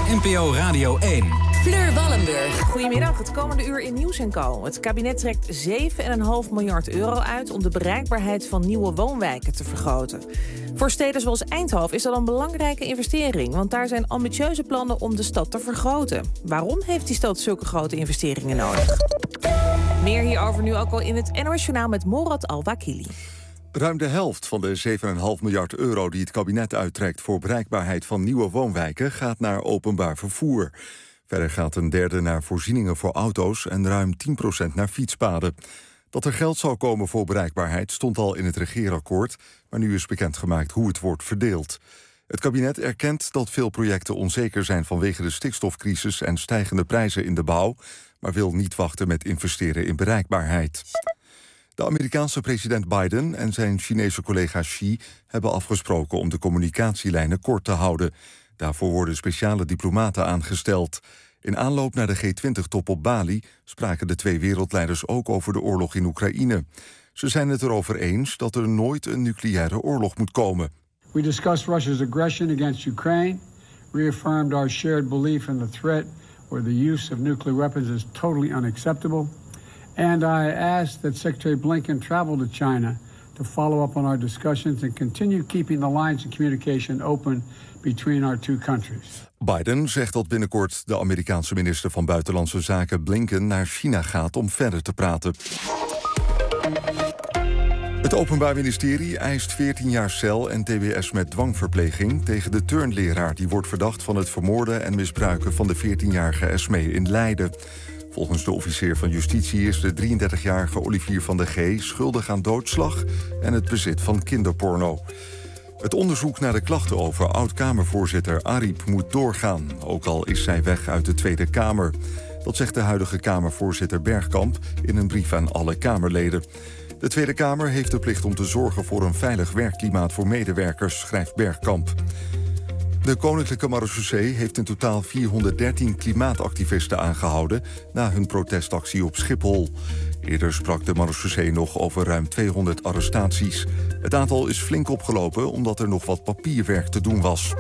NPO Radio 1. Fleur Wallenburg. Goedemiddag, het komende uur in Nieuws & Co. Het kabinet trekt 7,5 miljard euro uit om de bereikbaarheid van nieuwe woonwijken te vergroten. Voor steden zoals Eindhoven is dat een belangrijke investering, want daar zijn ambitieuze plannen om de stad te vergroten. Waarom heeft die stad zulke grote investeringen nodig? Meer hierover nu ook al in het NOS Journaal met Morat Al-Wakili. Ruim de helft van de 7,5 miljard euro die het kabinet uittrekt voor bereikbaarheid van nieuwe woonwijken gaat naar openbaar vervoer. Verder gaat een derde naar voorzieningen voor auto's en ruim 10% naar fietspaden. Dat er geld zou komen voor bereikbaarheid stond al in het regeerakkoord, maar nu is bekendgemaakt hoe het wordt verdeeld. Het kabinet erkent dat veel projecten onzeker zijn vanwege de stikstofcrisis en stijgende prijzen in de bouw, maar wil niet wachten met investeren in bereikbaarheid. De Amerikaanse president Biden en zijn Chinese collega Xi hebben afgesproken om de communicatielijnen kort te houden. Daarvoor worden speciale diplomaten aangesteld. In aanloop naar de G20-top op Bali spraken de twee wereldleiders ook over de oorlog in Oekraïne. Ze zijn het erover eens dat er nooit een nucleaire oorlog moet komen. We discussed Russia's aggression against Ukraine, reaffirmed our shared belief in the threat where the use of nuclear weapons is totally unacceptable. And I asked that Secretary Blinken travel to China to follow up on our discussions and continue keeping the lines of communication open between our two countries. Biden zegt dat binnenkort de Amerikaanse minister van Buitenlandse Zaken Blinken naar China gaat om verder te praten. Het Openbaar Ministerie eist 14 jaar cel en tbs met dwangverpleging tegen de turnleraar die wordt verdacht van het vermoorden en misbruiken van de 14-jarige Esmee in Leiden. Volgens de officier van justitie is de 33-jarige Olivier van de G schuldig aan doodslag en het bezit van kinderporno. Het onderzoek naar de klachten over oud-Kamervoorzitter Ariep moet doorgaan, ook al is zij weg uit de Tweede Kamer. Dat zegt de huidige Kamervoorzitter Bergkamp in een brief aan alle Kamerleden. De Tweede Kamer heeft de plicht om te zorgen voor een veilig werkklimaat voor medewerkers, schrijft Bergkamp. De Koninklijke Marechaussee heeft in totaal 413 klimaatactivisten aangehouden na hun protestactie op Schiphol. Eerder sprak de Marechaussee nog over ruim 200 arrestaties. Het aantal is flink opgelopen omdat er nog wat papierwerk te doen was.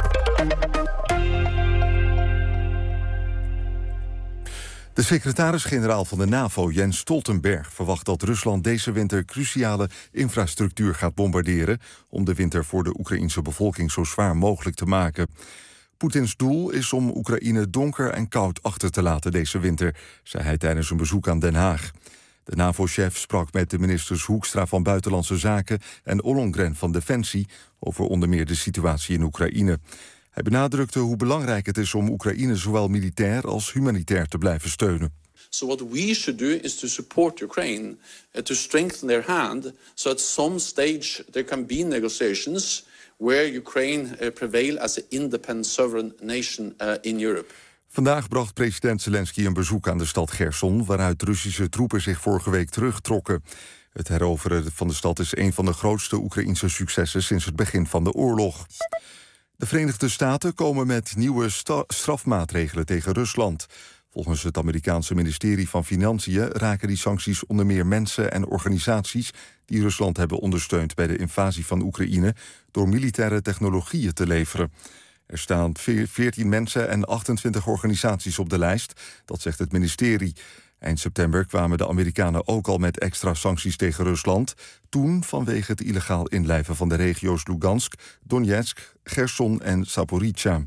De secretaris-generaal van de NAVO, Jens Stoltenberg, verwacht dat Rusland deze winter cruciale infrastructuur gaat bombarderen om de winter voor de Oekraïense bevolking zo zwaar mogelijk te maken. Poetins doel is om Oekraïne donker en koud achter te laten deze winter, zei hij tijdens een bezoek aan Den Haag. De NAVO-chef sprak met de ministers Hoekstra van Buitenlandse Zaken en Ollongren van Defensie over onder meer de situatie in Oekraïne. Hij benadrukte hoe belangrijk het is om Oekraïne zowel militair als humanitair te blijven steunen. So what we should do is to support Ukraine, to strengthen their hand, so at some stage there can be negotiations where Ukraine prevail as an independent sovereign nation in Europe. Vandaag bracht president Zelensky een bezoek aan de stad Gerson, waaruit Russische troepen zich vorige week terugtrokken. Het heroveren van de stad is een van de grootste Oekraïnse successen sinds het begin van de oorlog. De Verenigde Staten komen met nieuwe strafmaatregelen tegen Rusland. Volgens het Amerikaanse ministerie van Financiën raken die sancties onder meer mensen en organisaties die Rusland hebben ondersteund bij de invasie van Oekraïne door militaire technologieën te leveren. Er staan 14 mensen en 28 organisaties op de lijst, dat zegt het ministerie. Eind september kwamen de Amerikanen ook al met extra sancties tegen Rusland. Toen vanwege het illegaal inlijven van de regio's Lugansk, Donetsk, Gerson en Zaporizhzhia.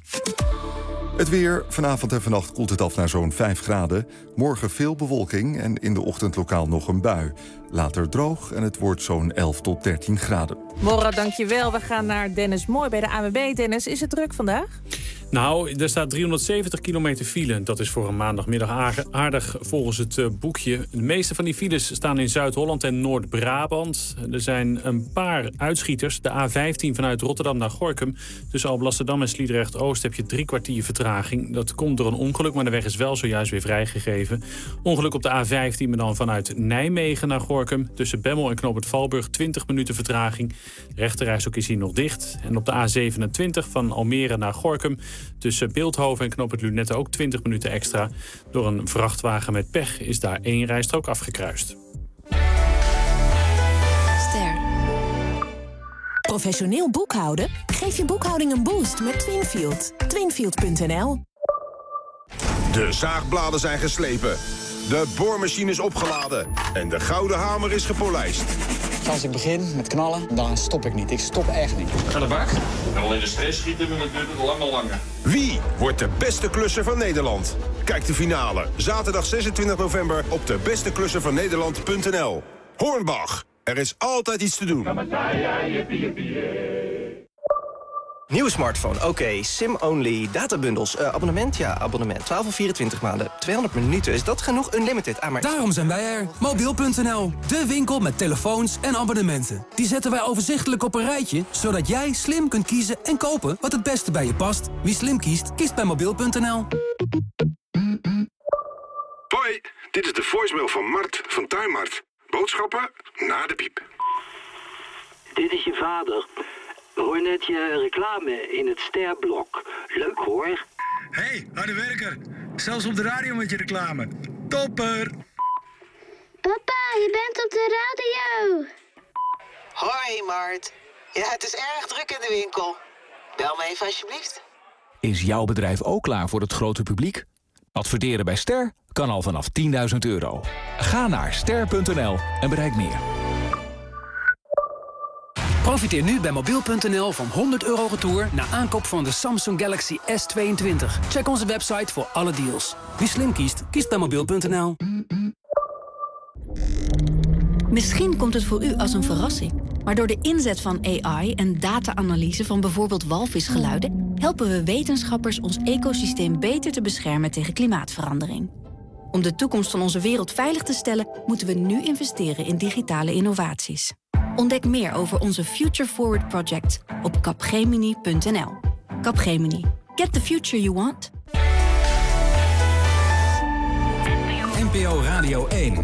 Het weer. Vanavond en vannacht koelt het af naar zo'n 5 graden. Morgen veel bewolking en in de ochtend lokaal nog een bui. Later droog en het wordt zo'n 11 tot 13 graden. Morra, dankjewel. We gaan naar Dennis Mooi bij de ANWB. Dennis, is het druk vandaag? Nou, er staat 370 kilometer file. Dat is voor een maandagmiddag aardig volgens het boekje. De meeste van die files staan in Zuid-Holland en Noord-Brabant. Er zijn een paar uitschieters. De A15 vanuit Rotterdam naar Gorinchem. Tussen Alblasserdam en Sliedrecht-Oost heb je 3 kwartier vertraging. Dat komt door een ongeluk, maar de weg is wel zojuist weer vrijgegeven. Ongeluk op de A15, maar dan vanuit Nijmegen naar Gorinchem. Tussen Bemmel en Knoop het Valburg 20 minuten vertraging. De rechterrijstrook is hier nog dicht. En op de A27 van Almere naar Gorinchem. Tussen Beeldhoven en Knoop het Lunette ook 20 minuten extra. Door een vrachtwagen met pech is daar 1 rijstrook afgekruist. Ster. Professioneel boekhouden? Geef je boekhouding een boost met Twinfield. Twinfield.nl. De zaagbladen zijn geslepen. De boormachine is opgeladen. En de gouden hamer is gepolijst. Als ik begin met knallen, dan stop ik niet. Ik stop echt niet. Aan de bak. En al in de stress schieten, maar dat duurt het langer. Wie wordt de beste klusser van Nederland? Kijk de finale. Zaterdag 26 november op debesteklusservannederland.nl. Hornbach. Er is altijd iets te doen. Nieuwe smartphone, oké. SIM-only, databundels, abonnement, ja, abonnement. 12 of 24 maanden, 200 minuten. Is dat genoeg? Unlimited, maar... Daarom zijn wij er. Mobiel.nl, de winkel met telefoons en abonnementen. Die zetten wij overzichtelijk op een rijtje, zodat jij slim kunt kiezen en kopen wat het beste bij je past. Wie slim kiest, kiest bij Mobiel.nl. Hoi, dit is de voicemail van Mart van Tuinmart. Boodschappen na de piep. Dit is je vader. Hoor net je reclame in het sterblok. Leuk hoor. Hey, harde werker. Zelfs op de radio met je reclame. Topper. Papa, je bent op de radio. Hoi Mart. Ja, het is erg druk in de winkel. Bel me even alsjeblieft. Is jouw bedrijf ook klaar voor het grote publiek? Adverteren bij Ster kan al vanaf €10.000. Ga naar ster.nl en bereik meer. Profiteer nu bij Mobiel.nl van €100 retour na aankoop van de Samsung Galaxy S22. Check onze website voor alle deals. Wie slim kiest, kiest bij Mobiel.nl. Misschien komt het voor u als een verrassing. Maar door de inzet van AI en data-analyse van bijvoorbeeld walvisgeluiden... helpen we wetenschappers ons ecosysteem beter te beschermen tegen klimaatverandering. Om de toekomst van onze wereld veilig te stellen... moeten we nu investeren in digitale innovaties. Ontdek meer over onze Future Forward Project op capgemini.nl. Capgemini. Get the future you want. NPO Radio 1.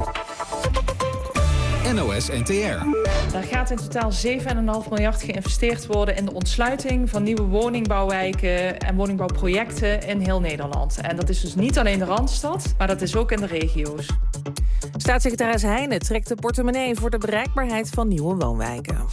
NOS NTR. Daar gaat in totaal 7,5 miljard geïnvesteerd worden in de ontsluiting van nieuwe woningbouwwijken en woningbouwprojecten in heel Nederland. En dat is dus niet alleen de Randstad, maar dat is ook in de regio's. Staatssecretaris Heijnen trekt de portemonnee voor de bereikbaarheid van nieuwe woonwijken.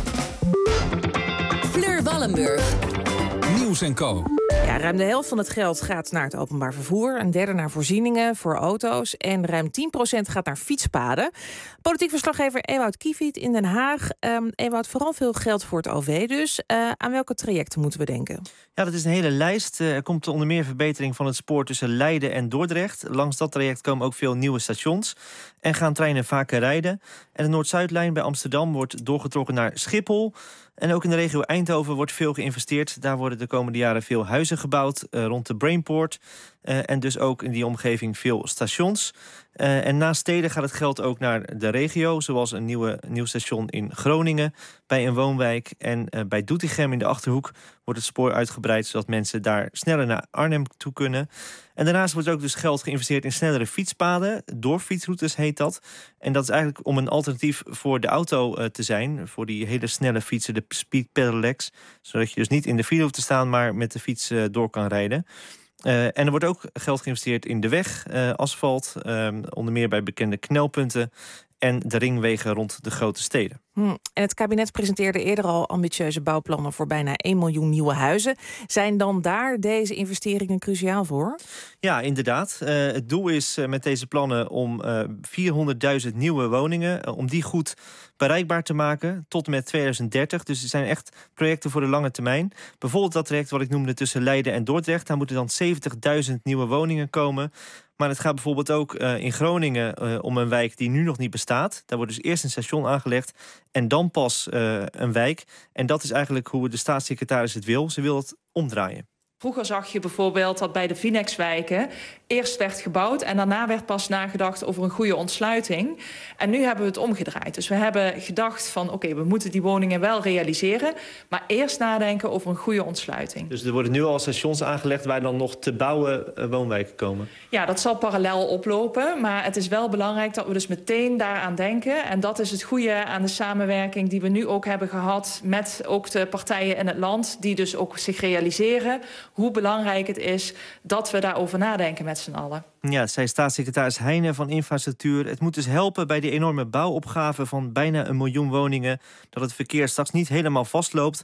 Fleur Wallenburg. Nieuws & Co. Ja, ruim de helft van het geld gaat naar het openbaar vervoer, een derde naar voorzieningen voor auto's en ruim 10% gaat naar fietspaden. Politiek verslaggever Ewout Kiefiet in Den Haag. Ewout, vooral veel geld voor het OV dus. Aan welke trajecten moeten we denken? Ja, dat is een hele lijst. Er komt onder meer verbetering van het spoor tussen Leiden en Dordrecht. Langs dat traject komen ook veel nieuwe stations en gaan treinen vaker rijden. En de Noord-Zuidlijn bij Amsterdam wordt doorgetrokken naar Schiphol. En ook in de regio Eindhoven wordt veel geïnvesteerd. Daar worden de komende jaren veel huizen gebouwd rond de Brainport. En dus ook in die omgeving veel stations. En naast steden gaat het geld ook naar de regio. Zoals een nieuw station in Groningen bij een woonwijk. En bij Doetinchem in de Achterhoek wordt het spoor uitgebreid, zodat mensen daar sneller naar Arnhem toe kunnen. En daarnaast wordt ook dus geld geïnvesteerd in snellere fietspaden. Doorfietsroutes heet dat. En dat is eigenlijk om een alternatief voor de auto te zijn. Voor die hele snelle fietsen, de speed pedelecs. Zodat je dus niet in de file hoeft te staan, maar met de fiets door kan rijden. En er wordt ook geld geïnvesteerd in de weg, asfalt. Onder meer bij bekende knelpunten. En de ringwegen rond de grote steden. En het kabinet presenteerde eerder al ambitieuze bouwplannen voor bijna 1 miljoen nieuwe huizen. Zijn dan daar deze investeringen cruciaal voor? Ja, inderdaad. Het doel is met deze plannen om 400.000 nieuwe woningen, om die goed bereikbaar te maken tot en met 2030. Dus het zijn echt projecten voor de lange termijn. Bijvoorbeeld dat traject wat ik noemde tussen Leiden en Dordrecht. Daar moeten dan 70.000 nieuwe woningen komen. Maar het gaat bijvoorbeeld ook in Groningen om een wijk die nu nog niet bestaat. Daar wordt dus eerst een station aangelegd en dan pas een wijk. En dat is eigenlijk hoe de staatssecretaris het wil. Ze wil het omdraaien. Vroeger zag je bijvoorbeeld dat bij de Vinex-wijken eerst werd gebouwd en daarna werd pas nagedacht over een goede ontsluiting. En nu hebben we het omgedraaid. Dus we hebben gedacht van oké, we moeten die woningen wel realiseren, maar eerst nadenken over een goede ontsluiting. Dus er worden nu al stations aangelegd waar dan nog te bouwen woonwijken komen? Ja, dat zal parallel oplopen, maar het is wel belangrijk dat we dus meteen daaraan denken. En dat is het goede aan de samenwerking die we nu ook hebben gehad met ook de partijen in het land, die dus ook zich realiseren hoe belangrijk het is dat we daarover nadenken met z'n allen. Ja, zei staatssecretaris Heijnen van Infrastructuur. Het moet dus helpen bij die enorme bouwopgave van bijna 1 miljoen woningen, dat het verkeer straks niet helemaal vastloopt,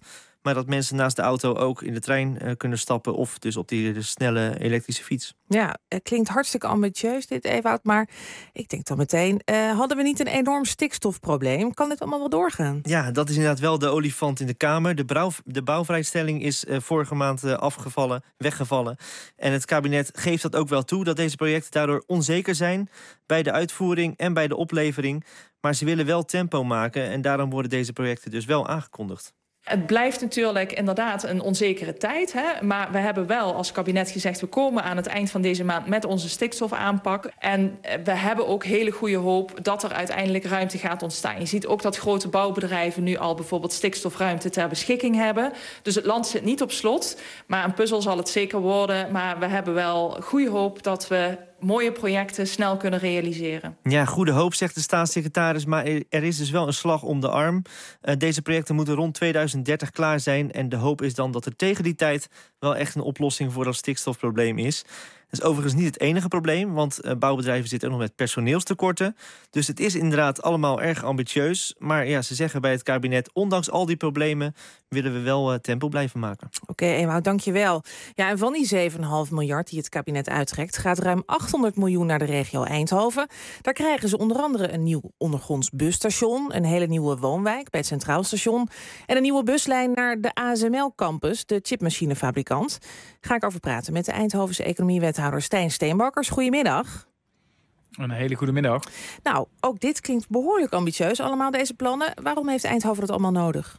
maar dat mensen naast de auto ook in de trein kunnen stappen of dus op die snelle elektrische fiets. Ja, het klinkt hartstikke ambitieus dit, Ewout, maar ik denk dan meteen, hadden we niet een enorm stikstofprobleem? Kan dit allemaal wel doorgaan? Ja, dat is inderdaad wel de olifant in de Kamer. De bouwvrijstelling is vorige maand weggevallen. En het kabinet geeft dat ook wel toe, dat deze projecten daardoor onzeker zijn bij de uitvoering en bij de oplevering. Maar ze willen wel tempo maken en daarom worden deze projecten dus wel aangekondigd. Het blijft natuurlijk inderdaad een onzekere tijd. Hè? Maar we hebben wel als kabinet gezegd, we komen aan het eind van deze maand met onze stikstofaanpak. En we hebben ook hele goede hoop dat er uiteindelijk ruimte gaat ontstaan. Je ziet ook dat grote bouwbedrijven nu al bijvoorbeeld stikstofruimte ter beschikking hebben. Dus het land zit niet op slot. Maar een puzzel zal het zeker worden. Maar we hebben wel goede hoop dat we mooie projecten snel kunnen realiseren. Ja, goede hoop, zegt de staatssecretaris, maar er is dus wel een slag om de arm. Deze projecten moeten rond 2030 klaar zijn en de hoop is dan dat er tegen die tijd wel echt een oplossing voor dat stikstofprobleem is. Dat is overigens niet het enige probleem, want bouwbedrijven zitten ook nog met personeelstekorten. Dus het is inderdaad allemaal erg ambitieus. Maar ja, ze zeggen bij het kabinet, ondanks al die problemen willen we wel tempo blijven maken. Oké, Ewout, dank je wel. Ja, en van die 7,5 miljard die het kabinet uittrekt, gaat ruim 800 miljoen naar de regio Eindhoven. Daar krijgen ze onder andere een nieuw ondergronds busstation, een hele nieuwe woonwijk bij het Centraal Station en een nieuwe buslijn naar de ASML-campus, de chipmachinefabrikant. Ga ik over praten met de Eindhovense economiewethouder Stijn Steenbakkers. Goedemiddag. Een hele goede middag. Nou, ook dit klinkt behoorlijk ambitieus, allemaal deze plannen. Waarom heeft Eindhoven dat allemaal nodig?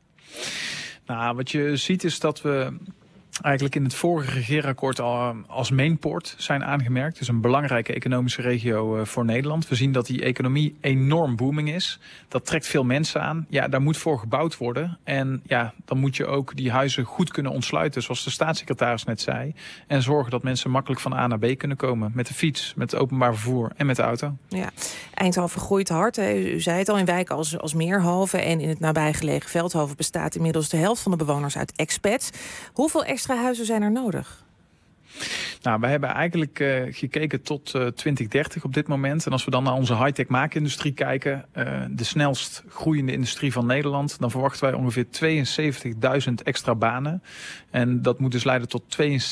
Nou, wat je ziet is dat we eigenlijk in het vorige regeerakkoord al als mainport zijn aangemerkt. Dus een belangrijke economische regio voor Nederland. We zien dat die economie enorm booming is. Dat trekt veel mensen aan. Ja, daar moet voor gebouwd worden. En ja, dan moet je ook die huizen goed kunnen ontsluiten, zoals de staatssecretaris net zei. En zorgen dat mensen makkelijk van A naar B kunnen komen. Met de fiets, met het openbaar vervoer en met de auto. Ja, Eindhoven groeit hard. Hè. U zei het al, in wijken als Meerhoven en in het nabijgelegen Veldhoven bestaat inmiddels de helft van de bewoners uit expats. Hoeveel extra huizen zijn er nodig? Nou, we hebben eigenlijk gekeken tot 2030 op dit moment. En als we dan naar onze high-tech maakindustrie kijken, de snelst groeiende industrie van Nederland, dan verwachten wij ongeveer 72.000 extra banen. En dat moet dus leiden tot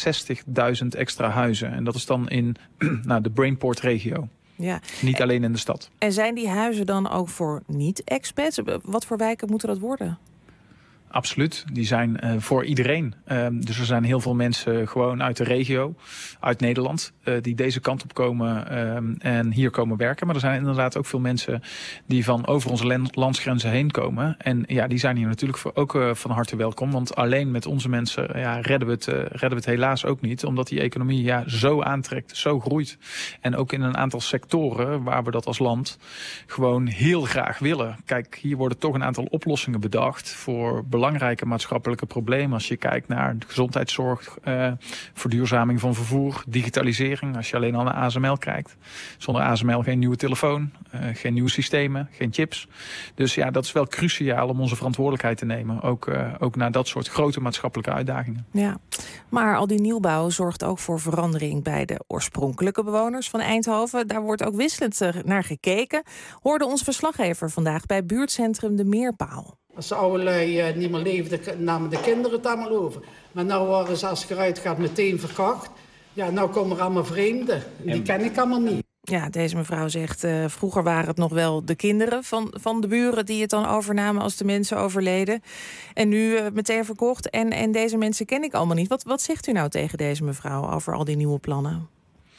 62.000 extra huizen. En dat is dan in de Brainport-regio. Ja. Niet alleen in de stad. En zijn die huizen dan ook voor niet-expats? Wat voor wijken moeten dat worden? Absoluut, die zijn voor iedereen. Dus er zijn heel veel mensen gewoon uit de regio, uit Nederland, die deze kant op komen en hier komen werken. Maar er zijn inderdaad ook veel mensen die van over onze landsgrenzen heen komen. En ja, die zijn hier natuurlijk ook van harte welkom. Want alleen met onze mensen redden we het helaas ook niet. Omdat die economie zo aantrekt, zo groeit. En ook in een aantal sectoren waar we dat als land gewoon heel graag willen. Kijk, hier worden toch een aantal oplossingen bedacht voor belangrijke maatschappelijke problemen. Als je kijkt naar de gezondheidszorg, verduurzaming van vervoer, digitalisering. Als je alleen al naar ASML kijkt. Zonder ASML geen nieuwe telefoon, geen nieuwe systemen, geen chips. Dus ja, dat is wel cruciaal om onze verantwoordelijkheid te nemen. Ook naar dat soort grote maatschappelijke uitdagingen. Ja, maar al die nieuwbouw zorgt ook voor verandering bij de oorspronkelijke bewoners van Eindhoven. Daar wordt ook wisselend naar gekeken. Hoorde ons verslaggever vandaag bij buurtcentrum De Meerpaal. Als de oude lui niet meer leefden, namen de kinderen het allemaal over. Maar nu worden ze, als je eruit gaat, meteen verkocht. Ja, nou komen er allemaal vreemden. Die ken ik allemaal niet. Ja, deze mevrouw zegt, vroeger waren het nog wel de kinderen van de buren die het dan overnamen als de mensen overleden. En nu meteen verkocht. En deze mensen ken ik allemaal niet. Wat zegt u nou tegen deze mevrouw over al die nieuwe plannen?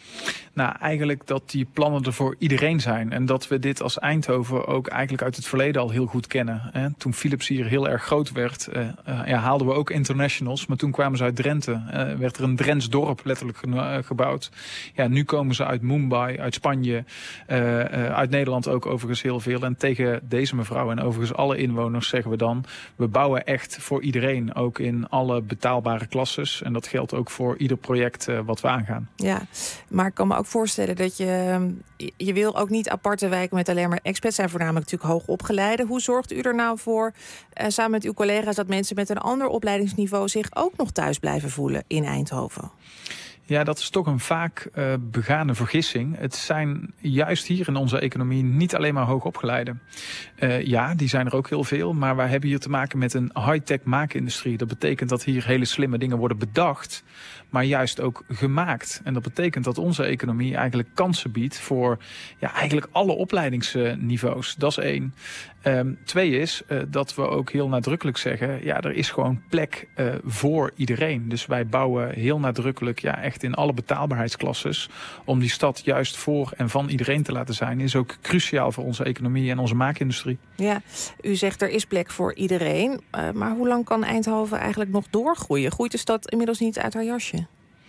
Nou, eigenlijk dat die plannen er voor iedereen zijn. En dat we dit als Eindhoven ook eigenlijk uit het verleden al heel goed kennen. Toen Philips hier heel erg groot werd, haalden we ook internationals. Maar toen kwamen ze uit Drenthe. Werd er een Drents dorp letterlijk gebouwd. Ja, nu komen ze uit Mumbai, uit Spanje, uit Nederland ook overigens heel veel. En tegen deze mevrouw en overigens alle inwoners zeggen we dan, we bouwen echt voor iedereen. Ook in alle betaalbare klasses. En dat geldt ook voor ieder project wat we aangaan. Ja, maar ik kan me ook voorstellen dat je wil ook niet aparte wijken met alleen maar expats, zijn voornamelijk natuurlijk hoog opgeleide. Hoe zorgt u er nou voor, samen met uw collega's, dat mensen met een ander opleidingsniveau zich ook nog thuis blijven voelen in Eindhoven? Ja, dat is toch een vaak begane vergissing. Het zijn juist hier in onze economie niet alleen maar hoogopgeleiden. Ja, die zijn er ook heel veel. Maar wij hebben hier te maken met een high-tech maakindustrie. Dat betekent dat hier hele slimme dingen worden bedacht, maar juist ook gemaakt. En dat betekent dat onze economie eigenlijk kansen biedt voor eigenlijk alle opleidingsniveaus. Dat is 1. 2 is dat we ook heel nadrukkelijk zeggen, er is gewoon plek voor iedereen. Dus wij bouwen heel nadrukkelijk echt in alle betaalbaarheidsklasses om die stad juist voor en van iedereen te laten zijn. Is ook cruciaal voor onze economie en onze maakindustrie. Ja, u zegt er is plek voor iedereen. Maar hoe lang kan Eindhoven eigenlijk nog doorgroeien? Groeit de stad inmiddels niet uit haar jasje?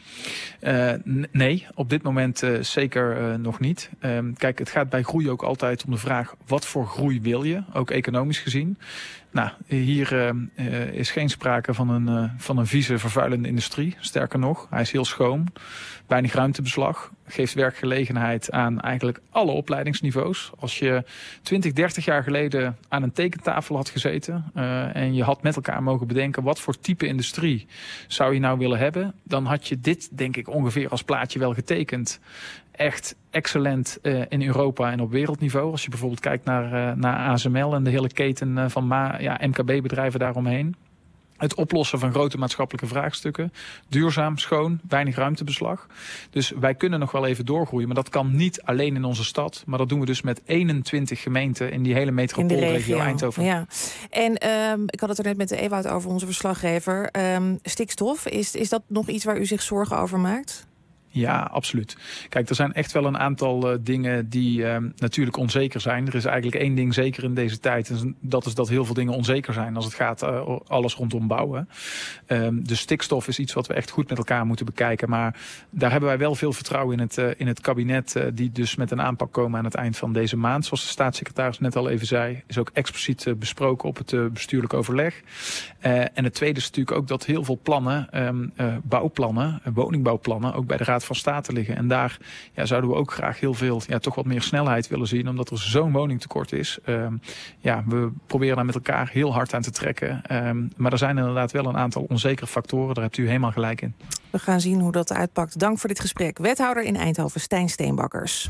Nee, op dit moment zeker nog niet. Kijk, het gaat bij groei ook altijd om de vraag, wat voor groei wil je? Ook economisch gezien. Nou, hier is geen sprake van een vieze, vervuilende industrie. Sterker nog, hij is heel schoon. Weinig ruimtebeslag. Geeft werkgelegenheid aan eigenlijk alle opleidingsniveaus. Als je 20, 30 jaar geleden aan een tekentafel had gezeten en je had met elkaar mogen bedenken wat voor type industrie zou je nou willen hebben, dan had je dit, denk ik, ongeveer als plaatje wel getekend. Echt excellent in Europa en op wereldniveau. Als je bijvoorbeeld kijkt naar ASML en de hele keten van MKB-bedrijven daaromheen. Het oplossen van grote maatschappelijke vraagstukken. Duurzaam, schoon, weinig ruimtebeslag. Dus wij kunnen nog wel even doorgroeien. Maar dat kan niet alleen in onze stad. Maar dat doen we dus met 21 gemeenten in die hele metropoolregio Eindhoven. Ja. En ik had het er net met de Ewout over, onze verslaggever. Stikstof, is dat nog iets waar u zich zorgen over maakt? Ja, absoluut. Kijk, er zijn echt wel een aantal dingen die natuurlijk onzeker zijn. Er is eigenlijk 1 ding zeker in deze tijd. En dat is dat heel veel dingen onzeker zijn als het gaat alles rondom bouwen. Dus stikstof is iets wat we echt goed met elkaar moeten bekijken. Maar daar hebben wij wel veel vertrouwen in het kabinet. Die dus met een aanpak komen aan het eind van deze maand. Zoals de staatssecretaris net al even zei. Is ook expliciet besproken op het bestuurlijk overleg. En het tweede is natuurlijk ook dat heel veel plannen, bouwplannen, woningbouwplannen, ook bij de Raad van State liggen. En daar zouden we ook graag heel veel, toch wat meer snelheid willen zien, omdat er zo'n woningtekort is. We proberen daar met elkaar heel hard aan te trekken. Maar er zijn inderdaad wel een aantal onzekere factoren. Daar hebt u helemaal gelijk in. We gaan zien hoe dat uitpakt. Dank voor dit gesprek. Wethouder in Eindhoven, Stijn Steenbakkers.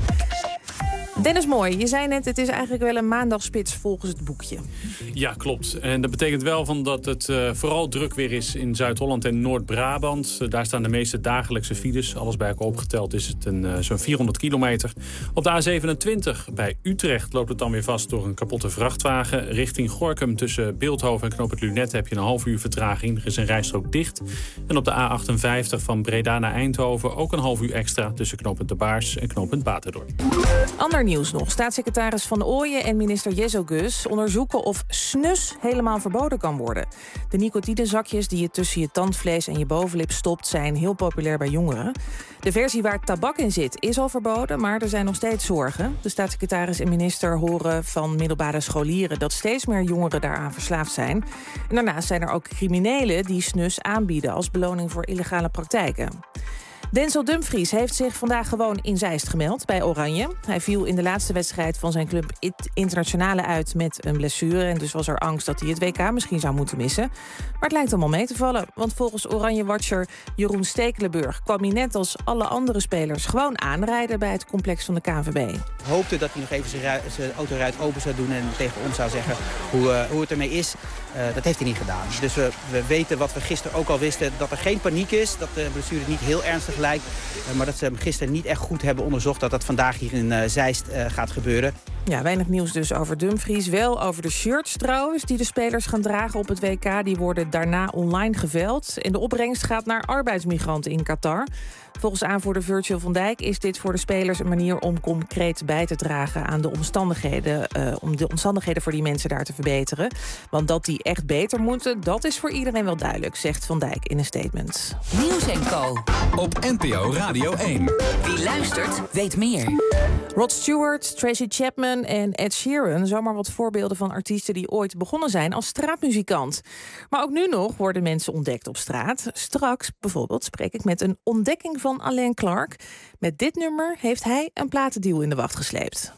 Dennis Mooi, je zei net, het is eigenlijk wel een maandagspits volgens het boekje. Ja, klopt. En dat betekent wel dat het vooral druk weer is in Zuid-Holland en Noord-Brabant. Daar staan de meeste dagelijkse files. Alles bij elkaar opgeteld is het zo'n 400 kilometer. Op de A27 bij Utrecht loopt het dan weer vast door een kapotte vrachtwagen. Richting Gorinchem tussen Bilthoven en Knooppunt Lunette heb je een half uur vertraging. Er is een rijstrook dicht. En op de A58 van Breda naar Eindhoven ook een half uur extra tussen Knooppunt De Baars en Knooppunt Baterdorp. Ander nieuws nog. Staatssecretaris Van Ooyen en minister Jezogus onderzoeken of snus helemaal verboden kan worden. De nicotinezakjes die je tussen je tandvlees en je bovenlip stopt zijn heel populair bij jongeren. De versie waar tabak in zit is al verboden, maar er zijn nog steeds zorgen. De staatssecretaris en minister horen van middelbare scholieren dat steeds meer jongeren daaraan verslaafd zijn. En daarnaast zijn er ook criminelen die snus aanbieden als beloning voor illegale praktijken. Denzel Dumfries heeft zich vandaag gewoon in Zeist gemeld bij Oranje. Hij viel in de laatste wedstrijd van zijn club Internationale uit met een blessure. En dus was er angst dat hij het WK misschien zou moeten missen. Maar het lijkt allemaal mee te vallen. Want volgens Oranje-watcher Jeroen Stekelenburg kwam hij net als alle andere spelers gewoon aanrijden bij het complex van de KNVB. Hoopte dat hij nog even zijn autoruit open zou doen en tegen ons zou zeggen hoe het ermee is. Dat heeft hij niet gedaan. Dus we weten wat we gisteren ook al wisten, dat er geen paniek is. Dat de blessure niet heel ernstig lijkt. Maar dat ze hem gisteren niet echt goed hebben onderzocht dat dat vandaag hier in Zeist gaat gebeuren. Ja, weinig nieuws dus over Dumfries. Wel over de shirts trouwens die de spelers gaan dragen op het WK. Die worden daarna online geveild. En de opbrengst gaat naar arbeidsmigranten in Qatar. Volgens aanvoerder Virgil van Dijk is dit voor de spelers een manier om concreet bij te dragen aan de omstandigheden. Om de omstandigheden voor die mensen daar te verbeteren. Want dat die echt beter moeten, dat is voor iedereen wel duidelijk, zegt Van Dijk in een statement. Nieuws & Co. Op NPO Radio 1. Wie luistert, weet meer. Rod Stewart, Tracy Chapman en Ed Sheeran. Zomaar wat voorbeelden van artiesten die ooit begonnen zijn als straatmuzikant. Maar ook nu nog worden mensen ontdekt op straat. Straks bijvoorbeeld spreek ik met een ontdekking van Alain Clark. Met dit nummer heeft hij een platendeal in de wacht gesleept.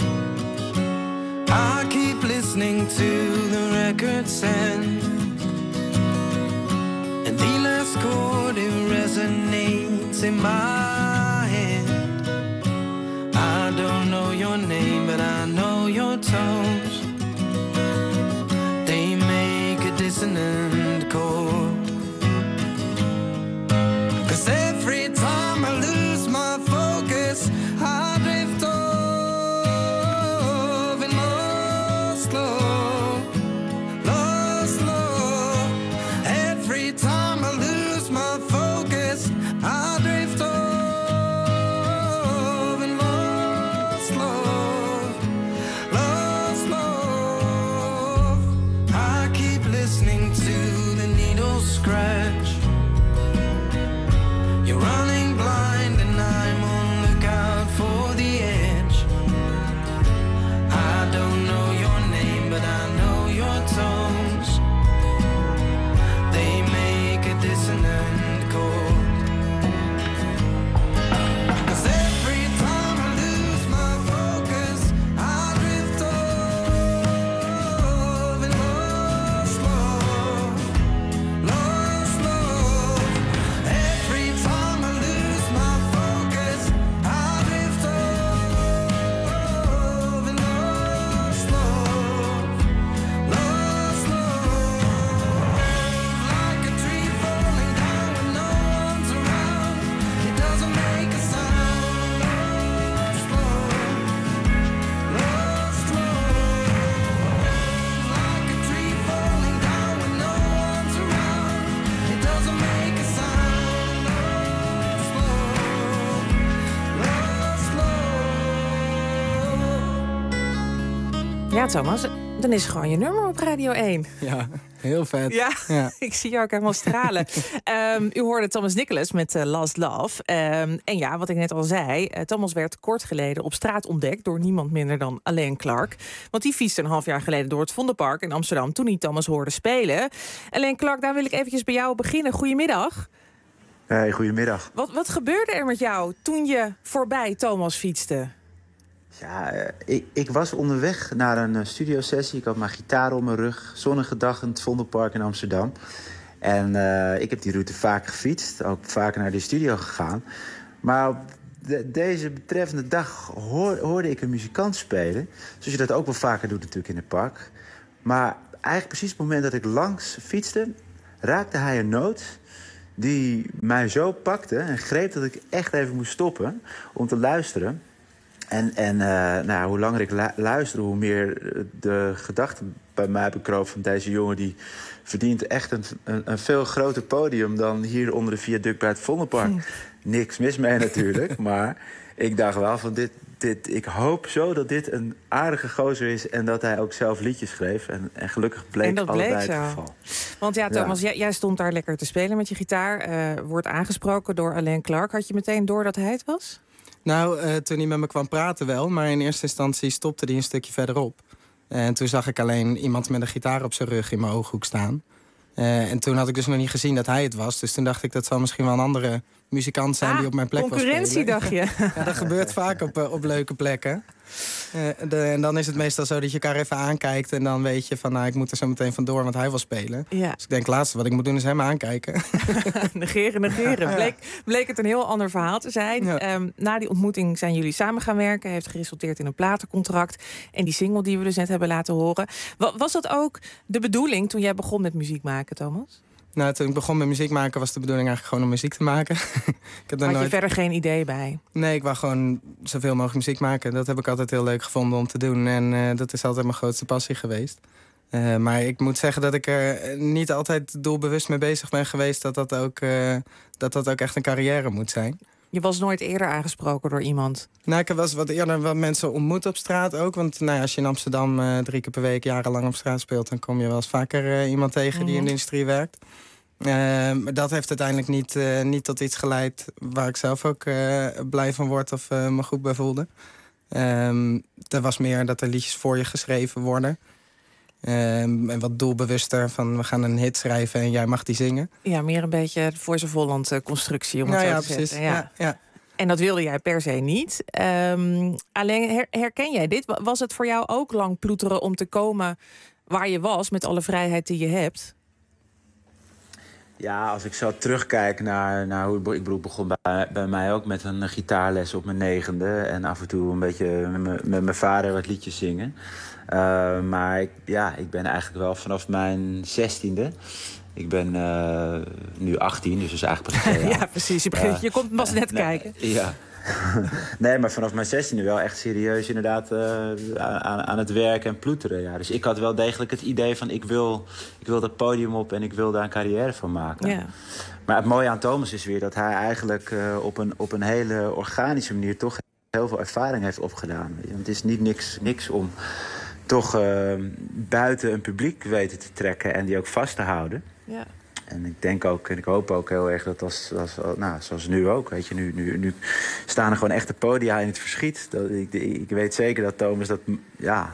I keep listening to the records and that's in my head. I don't know your name, but I know your tones. They make a dissonant chord. 'Cause every time I lose my focus, I drift off and lost love, lost love. Every time I lose my focus, I drift off and lost love, lost love. I keep listening to the needle scratch. You're running blind and I'm on lookout for the edge. I don't know your name, but I know your tones. They make a dissonant chord. 'Cause every time I lose my focus, I drift off and lost love, lost love. Every time I lose my focus, I drift off and lost love, lost love. Like a tree falling down when no one's around, it doesn't make a sound. Lost love, lost love. Like a tree falling down when no one's around, it doesn't make a sound. Lost love, lost love. Ja, Thomas, dan is gewoon je nummer op Radio 1. Ja, heel vet. Ja, ik zie jou ook helemaal stralen. U hoorde Thomas Nicholas met Last Love. En ja, wat ik net al zei, Thomas werd kort geleden op straat ontdekt door niemand minder dan Alain Clark. Want die fietste een half jaar geleden door het Vondelpark in Amsterdam toen hij Thomas hoorde spelen. Alain Clark, daar wil ik eventjes bij jou beginnen. Goedemiddag. Hey, goedemiddag. Wat gebeurde er met jou toen je voorbij Thomas fietste? Ja, ik was onderweg naar een studiosessie. Ik had mijn gitaar op mijn rug. Zonnige dag in het Vondelpark in Amsterdam. En ik heb die route vaak gefietst. Ook vaak naar die studio gegaan. Maar op deze betreffende dag hoorde ik een muzikant spelen. Zoals je dat ook wel vaker doet natuurlijk in het park. Maar eigenlijk precies op het moment dat ik langs fietste, raakte hij een noot die mij zo pakte en greep dat ik echt even moest stoppen om te luisteren. En nou, hoe langer ik luister, hoe meer de gedachte bij mij bekroop van deze jongen, die verdient echt een veel groter podium dan hier onder de viaduct bij het Vondelpark. Niks mis mee natuurlijk, maar ik dacht wel van ik hoop zo dat dit een aardige gozer is en dat hij ook zelf liedjes schreef. En gelukkig bleek allebei het geval. Want ja, Thomas, jij stond daar lekker te spelen met je gitaar. Wordt aangesproken door Alain Clark. Had je meteen door dat hij het was? Nou, toen hij met me kwam praten wel, maar in eerste instantie stopte hij een stukje verderop. En toen zag ik alleen iemand met een gitaar op zijn rug in mijn ooghoek staan. En toen had ik dus nog niet gezien dat hij het was. Dus toen dacht ik, dat zal misschien wel een andere muzikant zijn die op mijn plek was spelen. Concurrentie, dacht je? Ja, dat gebeurt vaak op leuke plekken. En dan is het meestal zo dat je elkaar even aankijkt en dan weet je van, nou, ik moet er zo meteen vandoor, want hij wil spelen. Ja. Dus ik denk, het laatste wat ik moet doen is hem aankijken. Negeren. Bleek het een heel ander verhaal te zijn. Ja. Na die ontmoeting zijn jullie samen gaan werken. Heeft geresulteerd in een platencontract. En die single die we dus net hebben laten horen. Was dat ook de bedoeling toen jij begon met muziek maken, Thomas? Nou, toen ik begon met muziek maken was de bedoeling eigenlijk gewoon om muziek te maken. Had je verder geen idee bij? Nee, ik wou gewoon zoveel mogelijk muziek maken. Dat heb ik altijd heel leuk gevonden om te doen. En dat is altijd mijn grootste passie geweest. Maar ik moet zeggen dat ik er niet altijd doelbewust mee bezig ben geweest dat dat ook echt een carrière moet zijn. Je was nooit eerder aangesproken door iemand? Nou, ik heb wel eens wat eerder wat mensen ontmoet op straat ook. Want nou ja, als je in Amsterdam 3 keer per week jarenlang op straat speelt, dan kom je wel eens vaker iemand tegen die in de industrie werkt. Maar dat heeft uiteindelijk niet tot iets geleid waar ik zelf ook blij van word of me goed bij voelde. Er was meer dat er liedjes voor je geschreven worden. En wat doelbewuster van we gaan een hit schrijven en jij mag die zingen. Ja, meer een beetje de Voice of Holland constructie om het zo te precies. zetten. Ja. En dat wilde jij per se niet. Alleen herken jij dit? Was het voor jou ook lang ploeteren om te komen waar je was met alle vrijheid die je hebt? Ja, als ik zo terugkijk naar hoe het begon bij mij ook met een gitaarles op mijn 9e. En af en toe een beetje met mijn vader wat liedjes zingen. Maar ik ben eigenlijk wel vanaf mijn 16e. Ik ben nu 18, dus eigenlijk pas 2 jaar. Ja, precies. Je komt pas net kijken. Ja. Nee, maar vanaf mijn 16e wel echt serieus inderdaad aan het werken en ploeteren. Ja. Dus ik had wel degelijk het idee van ik wil dat podium op en ik wil daar een carrière van maken. Ja. Maar het mooie aan Thomas is weer dat hij eigenlijk op een hele organische manier toch heel veel ervaring heeft opgedaan. Want het is niet niks om toch buiten een publiek weten te trekken en die ook vast te houden. Ja. En ik denk ook, en ik hoop ook heel erg dat zoals nu ook, weet je, nu staan er gewoon echte podia in het verschiet. Ik weet zeker dat Thomas daar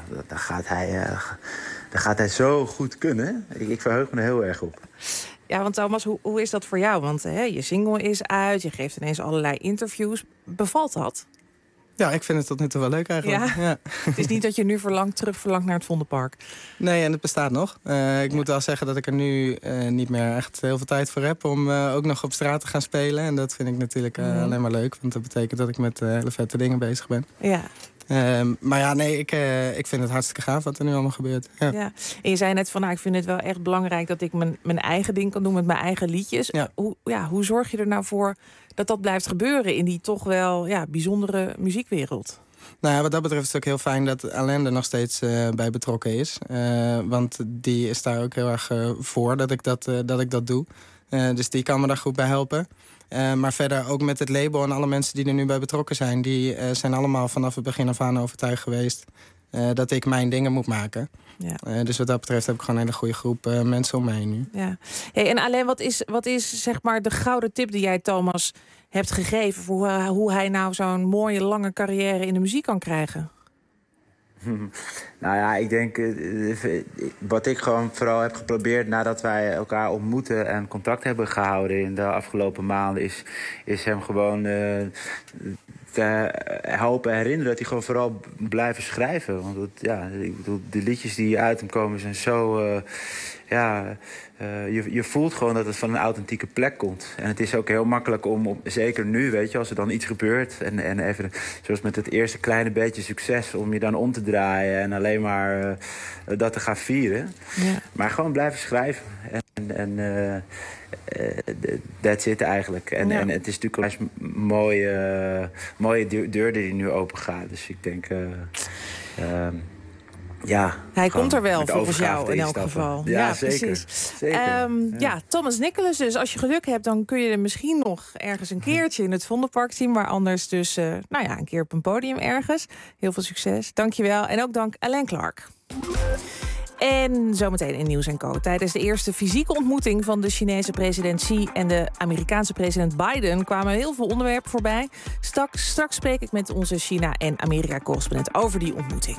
gaat hij zo goed kunnen. Ik verheug me er heel erg op. Ja, want Thomas, hoe is dat voor jou? Want je single is uit, je geeft ineens allerlei interviews. Bevalt dat? Ja, ik vind het tot nu toe wel leuk eigenlijk. Ja? Het is niet dat je nu terug verlangt naar het Vondelpark. Nee, en het bestaat nog. Ik moet wel zeggen dat ik er nu niet meer echt heel veel tijd voor heb om ook nog op straat te gaan spelen. En dat vind ik natuurlijk alleen maar leuk, want dat betekent dat ik met hele vette dingen bezig ben. Ja. Maar ja, nee, ik vind het hartstikke gaaf wat er nu allemaal gebeurt. Ja. En je zei net van, ik vind het wel echt belangrijk dat ik mijn eigen ding kan doen met mijn eigen liedjes. Ja. Hoe zorg je er nou voor dat blijft gebeuren in die toch wel bijzondere muziekwereld? Nou ja, wat dat betreft is het ook heel fijn dat Alain er nog steeds bij betrokken is. Want die is daar ook heel erg voor dat ik dat doe. Dus die kan me daar goed bij helpen. Maar verder ook met het label en alle mensen die er nu bij betrokken zijn. Die zijn allemaal vanaf het begin af aan overtuigd geweest dat ik mijn dingen moet maken. Ja. Dus wat dat betreft heb ik gewoon een hele goede groep mensen om me heen nu. Ja. Hey, en Alain, wat is zeg maar de gouden tip die jij Thomas hebt gegeven voor hoe hij nou zo'n mooie lange carrière in de muziek kan krijgen? Nou ja, ik denk wat ik gewoon vooral heb geprobeerd nadat wij elkaar ontmoeten en contact hebben gehouden in de afgelopen maanden, is hem gewoon te helpen herinneren dat hij gewoon vooral blijven schrijven. Want ik bedoel, de liedjes die uit hem komen zijn zo je voelt gewoon dat het van een authentieke plek komt. En het is ook heel makkelijk om zeker nu, weet je, als er dan iets gebeurt en even, zoals met het eerste kleine beetje succes, om je dan om te draaien en alleen maar dat te gaan vieren. Ja. Maar gewoon blijven schrijven. En that's it eigenlijk. En het is natuurlijk een mooie deur die nu open gaat. Dus ik denk hij komt er wel volgens jou in elk geval. Ja, zeker. Precies. Zeker. Thomas Nicholas, dus als je geluk hebt, dan kun je er misschien nog ergens een keertje in het Vondelpark zien, maar anders dus een keer op een podium ergens. Heel veel succes. Dankjewel. En ook dank Alain Clark. En zometeen in Nieuws & Co. Tijdens de eerste fysieke ontmoeting van de Chinese president Xi en de Amerikaanse president Biden kwamen heel veel onderwerpen voorbij. Straks spreek ik met onze China- en Amerika-correspondent over die ontmoeting.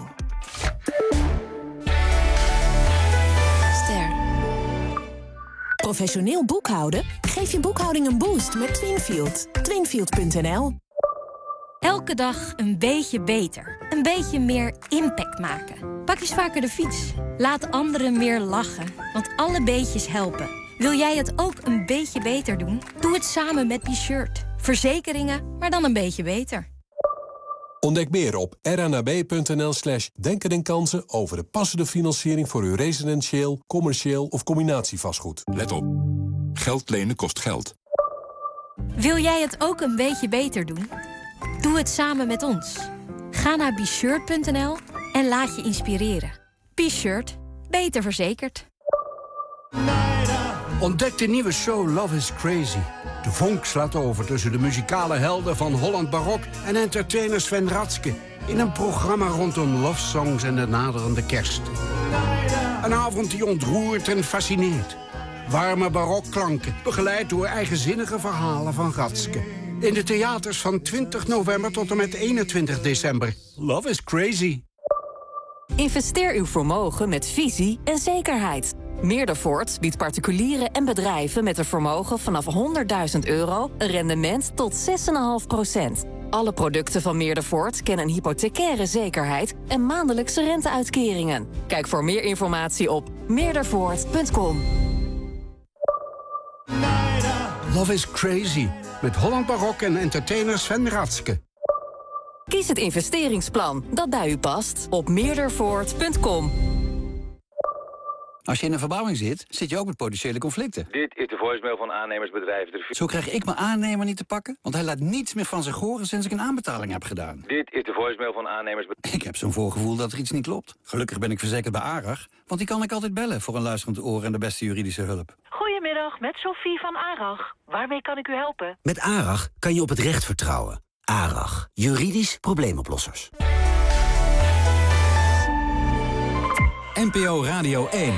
Ster. Professioneel boekhouden? Geef je boekhouding een boost met Twinfield. Twinfield.nl. Elke dag een beetje beter. Een beetje meer impact maken. Pak eens vaker de fiets. Laat anderen meer lachen. Want alle beetjes helpen. Wil jij het ook een beetje beter doen? Doe het samen met B-Shirt. Verzekeringen, maar dan een beetje beter. Ontdek meer op rnab.nl/denken en kansen over de passende financiering voor uw residentieel, commercieel of combinatievastgoed. Let op. Geld lenen kost geld. Wil jij het ook een beetje beter doen? Doe het samen met ons. Ga naar bshirt.nl en laat je inspireren. B-Shirt. Beter verzekerd. Ontdek de nieuwe show Love is Crazy. De vonk slaat over tussen de muzikale helden van Holland Barok en entertainer Sven Ratske in een programma rondom love songs en de naderende kerst. Een avond die ontroert en fascineert. Warme barokklanken, begeleid door eigenzinnige verhalen van Ratske. In de theaters van 20 november tot en met 21 december. Love is Crazy. Investeer uw vermogen met visie en zekerheid. Meerdervoort biedt particulieren en bedrijven met een vermogen vanaf €100.000 een rendement tot 6,5%. Alle producten van Meerdervoort kennen een hypothecaire zekerheid en maandelijkse renteuitkeringen. Kijk voor meer informatie op meerdervoort.com. Love is Crazy. Met Holland Barok en entertainer Sven Ratske. Kies het investeringsplan dat bij u past op meerdervoort.com. Als je in een verbouwing zit je ook met potentiële conflicten. Dit is de voicemail van aannemersbedrijf De Zo krijg ik mijn aannemer niet te pakken, want hij laat niets meer van zich horen sinds ik een aanbetaling heb gedaan. Dit is de voicemail van aannemersbedrijf. Ik heb zo'n voorgevoel dat er iets niet klopt. Gelukkig ben ik verzekerd bij ARAG, want die kan ik altijd bellen voor een luisterend oor en de beste juridische hulp. Goedemiddag, met Sophie van ARAG. Waarmee kan ik u helpen? Met ARAG kan je op het recht vertrouwen. ARAG, juridisch probleemoplossers. NPO Radio 1.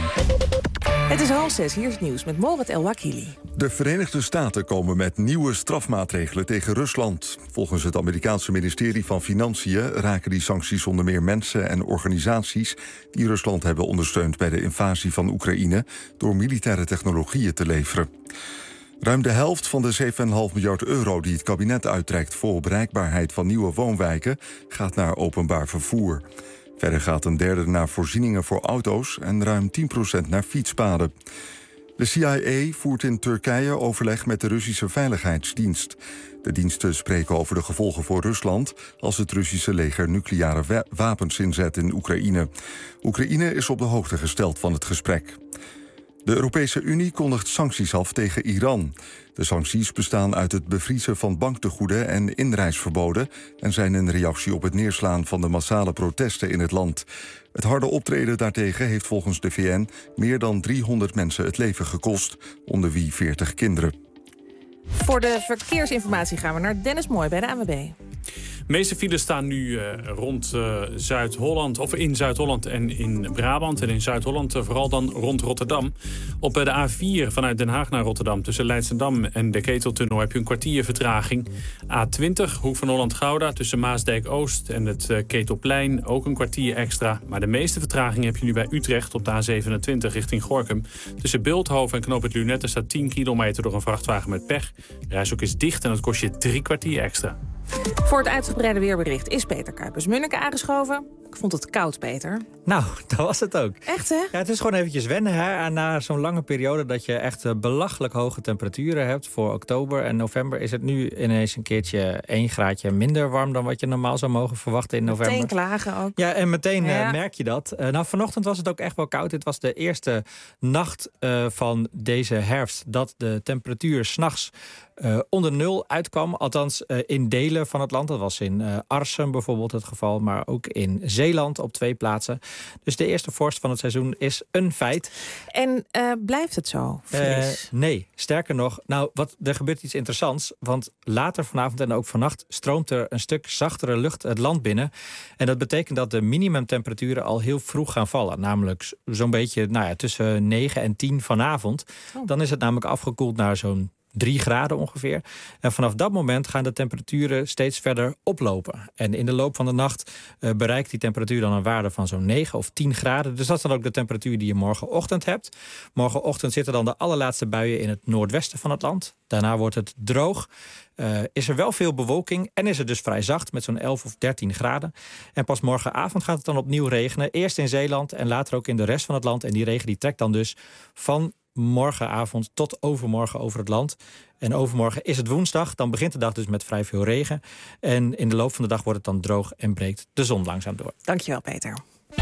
Het is 5:30, hier is het nieuws met Morat El-Wakili. De Verenigde Staten komen met nieuwe strafmaatregelen tegen Rusland. Volgens het Amerikaanse ministerie van Financiën raken die sancties onder meer mensen en organisaties die Rusland hebben ondersteund bij de invasie van Oekraïne door militaire technologieën te leveren. Ruim de helft van de 7,5 miljard euro die het kabinet uittrekt voor bereikbaarheid van nieuwe woonwijken gaat naar openbaar vervoer. Verder gaat een derde naar voorzieningen voor auto's en ruim 10% naar fietspaden. De CIA voert in Turkije overleg met de Russische Veiligheidsdienst. De diensten spreken over de gevolgen voor Rusland als het Russische leger nucleaire wapens inzet in Oekraïne. Oekraïne is op de hoogte gesteld van het gesprek. De Europese Unie kondigt sancties af tegen Iran. De sancties bestaan uit het bevriezen van banktegoeden en inreisverboden en zijn een reactie op het neerslaan van de massale protesten in het land. Het harde optreden daartegen heeft volgens de VN meer dan 300 mensen het leven gekost, onder wie 40 kinderen. Voor de verkeersinformatie gaan we naar Dennis Mooi bij de ANWB. De meeste files staan nu rond Zuid-Holland, of in Zuid-Holland en in Brabant. En in Zuid-Holland vooral dan rond Rotterdam. Op de A4 vanuit Den Haag naar Rotterdam tussen Leidschendam en de Keteltunnel heb je een kwartier vertraging. A20, Hoek van Holland-Gouda tussen Maasdijk-Oost en het Ketelplein ook een kwartier extra. Maar de meeste vertraging heb je nu bij Utrecht op de A27 richting Gorinchem. Tussen Bilthoven en Knoop het Lunetten staat 10 kilometer door een vrachtwagen met pech. De reishok is dicht en dat kost je 3 kwartier extra. Voor het uitgebreide weerbericht is Peter Kuipers-Munneke aangeschoven. Ik vond het koud, Peter. Nou, dat was het ook. Echt, hè? Ja, het is gewoon eventjes wennen, hè? Na zo'n lange periode dat je echt belachelijk hoge temperaturen hebt. Voor oktober en november is het nu ineens een keertje 1 graadje minder warm dan wat je normaal zou mogen verwachten in november. Meteen klagen ook. Ja, en meteen merk je dat. Nou, vanochtend was het ook echt wel koud. Dit was de eerste nacht van deze herfst dat de temperatuur 's nachts onder nul uitkwam. Althans in delen van het land. Dat was in Arsen bijvoorbeeld het geval. Maar ook in Zeeland op 2 plaatsen. Dus de eerste vorst van het seizoen is een feit. En blijft het zo fris? Nee, sterker nog. Nou, er gebeurt iets interessants. Want later vanavond en ook vannacht stroomt er een stuk zachtere lucht het land binnen. En dat betekent dat de minimumtemperaturen al heel vroeg gaan vallen. Namelijk zo'n beetje tussen 9 en 10 vanavond. Dan is het namelijk afgekoeld naar zo'n 3 graden ongeveer. En vanaf dat moment gaan de temperaturen steeds verder oplopen. En in de loop van de nacht bereikt die temperatuur dan een waarde van zo'n 9 of 10 graden. Dus dat is dan ook de temperatuur die je morgenochtend hebt. Morgenochtend zitten dan de allerlaatste buien in het noordwesten van het land. Daarna wordt het droog. Is er wel veel bewolking en is het dus vrij zacht met zo'n 11 of 13 graden. En pas morgenavond gaat het dan opnieuw regenen. Eerst in Zeeland en later ook in de rest van het land. En die regen die trekt dan dus van morgenavond tot overmorgen over het land. En overmorgen is het woensdag. Dan begint de dag dus met vrij veel regen. En in de loop van de dag wordt het dan droog en breekt de zon langzaam door. Dankjewel, Peter.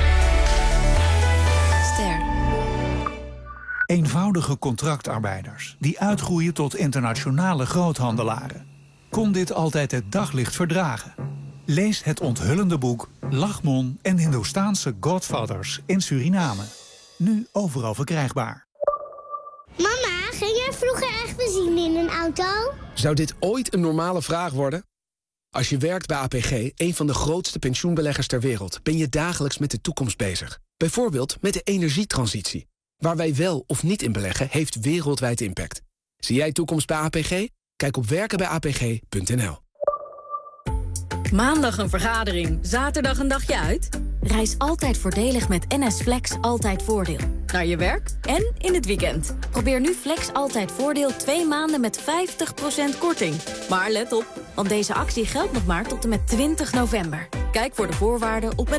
Ster. Eenvoudige contractarbeiders die uitgroeien tot internationale groothandelaren. Kon dit altijd het daglicht verdragen? Lees het onthullende boek Lachmon en Hindoestaanse Godfathers in Suriname. Nu overal verkrijgbaar. Mama, ging jij vroeger echt benzine in een auto? Zou dit ooit een normale vraag worden? Als je werkt bij APG, een van de grootste pensioenbeleggers ter wereld, ben je dagelijks met de toekomst bezig. Bijvoorbeeld met de energietransitie. Waar wij wel of niet in beleggen, heeft wereldwijd impact. Zie jij toekomst bij APG? Kijk op werkenbijapg.nl. Maandag een vergadering, zaterdag een dagje uit? Reis altijd voordelig met NS Flex Altijd Voordeel. Naar je werk en in het weekend. Probeer nu Flex Altijd Voordeel 2 maanden met 50% korting. Maar let op, want deze actie geldt nog maar tot en met 20 november. Kijk voor de voorwaarden op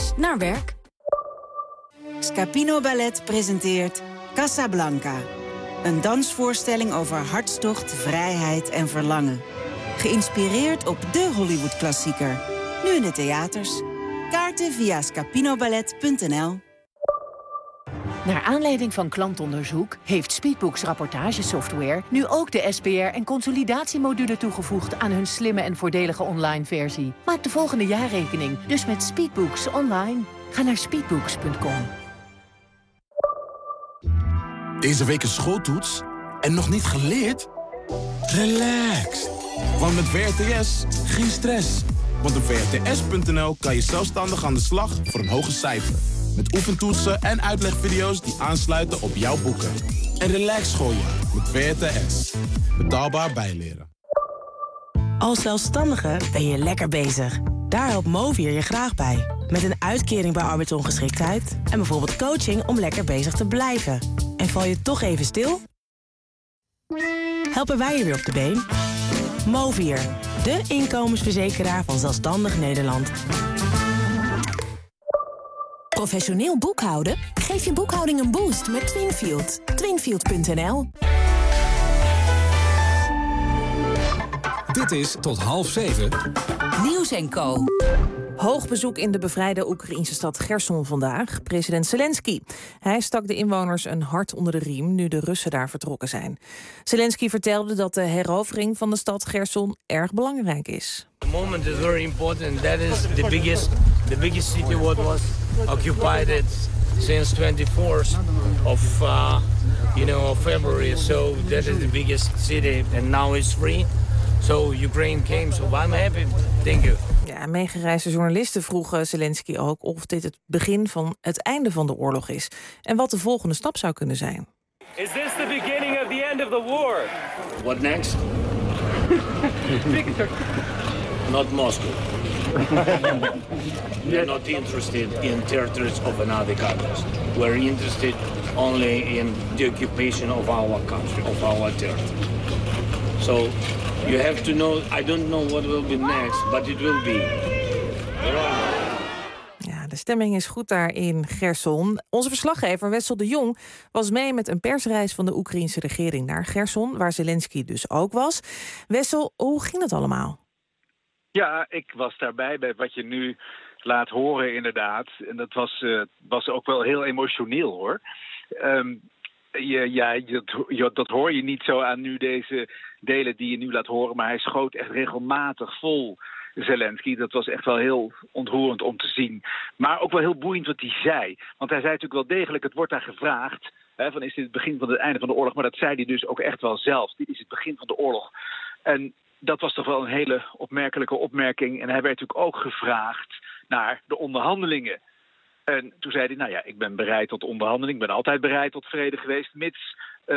ns.nl/naarwerk. Scapino Ballet presenteert Casablanca. Een dansvoorstelling over hartstocht, vrijheid en verlangen. Geïnspireerd op de Hollywood-klassieker. Nu in de theaters. Kaarten via scapinoballet.nl. Naar aanleiding van klantonderzoek heeft Speedbooks rapportagesoftware nu ook de SPR en consolidatiemodule toegevoegd aan hun slimme en voordelige online versie. Maak de volgende jaarrekening dus met Speedbooks online. Ga naar speedbooks.com. Deze week een schooltoets en nog niet geleerd? Relax. Want met VRTS geen stress. Want op vrts.nl kan je zelfstandig aan de slag voor een hoger cijfer. Met oefentoetsen en uitlegvideo's die aansluiten op jouw boeken. En relax schooljaar met VRTS. Betaalbaar bijleren. Als zelfstandige ben je lekker bezig. Daar helpt Movier je graag bij. Met een uitkering bij arbeidsongeschiktheid en bijvoorbeeld coaching om lekker bezig te blijven. En val je toch even stil? Helpen wij je weer op de been? Movier, de inkomensverzekeraar van Zelfstandig Nederland. Professioneel boekhouden? Geef je boekhouding een boost met Twinfield. Twinfield.nl. Dit is tot 6:30. Nieuws & Co. Hoog bezoek in de bevrijde Oekraïnse stad Gerson vandaag. President Zelensky. Hij stak de inwoners een hart onder de riem nu de Russen daar vertrokken zijn. Zelensky vertelde dat de herovering van de stad Gerson erg belangrijk is. The moment is very important. That is the biggest city what was occupied since 24th of February. So that is the biggest city and now it's free. So Ukraine came, so I'm happy. Thank you. Ja, meegereisde journalisten vroegen Zelensky ook of dit het begin van het einde van de oorlog is. En wat de volgende stap zou kunnen zijn. Is this the beginning of the end of the war? What next? Not Moscow. We're not interested in territories of another countries. We're interested only in the occupation of our country, of our territory. So you have to know, I don't know what will be next, but it will be. Ja, de stemming is goed daar in Gerson. Onze verslaggever Wessel de Jong was mee met een persreis van de Oekraïnse regering naar Gerson, waar Zelensky dus ook was. Wessel, hoe ging het allemaal? Ja, ik was daarbij bij wat je nu laat horen inderdaad. En dat was ook wel heel emotioneel hoor. Dat hoor je niet zo aan nu deze delen die je nu laat horen. Maar hij schoot echt regelmatig vol, Zelensky. Dat was echt wel heel ontroerend om te zien. Maar ook wel heel boeiend wat hij zei. Want hij zei natuurlijk wel degelijk, het wordt daar gevraagd. Van is dit het begin van het einde van de oorlog? Maar dat zei hij dus ook echt wel zelf. Dit is het begin van de oorlog. En dat was toch wel een hele opmerkelijke opmerking. En hij werd natuurlijk ook gevraagd naar de onderhandelingen. En toen zei hij, nou ja, ik ben bereid tot onderhandeling. Ik ben altijd bereid tot vrede geweest, mits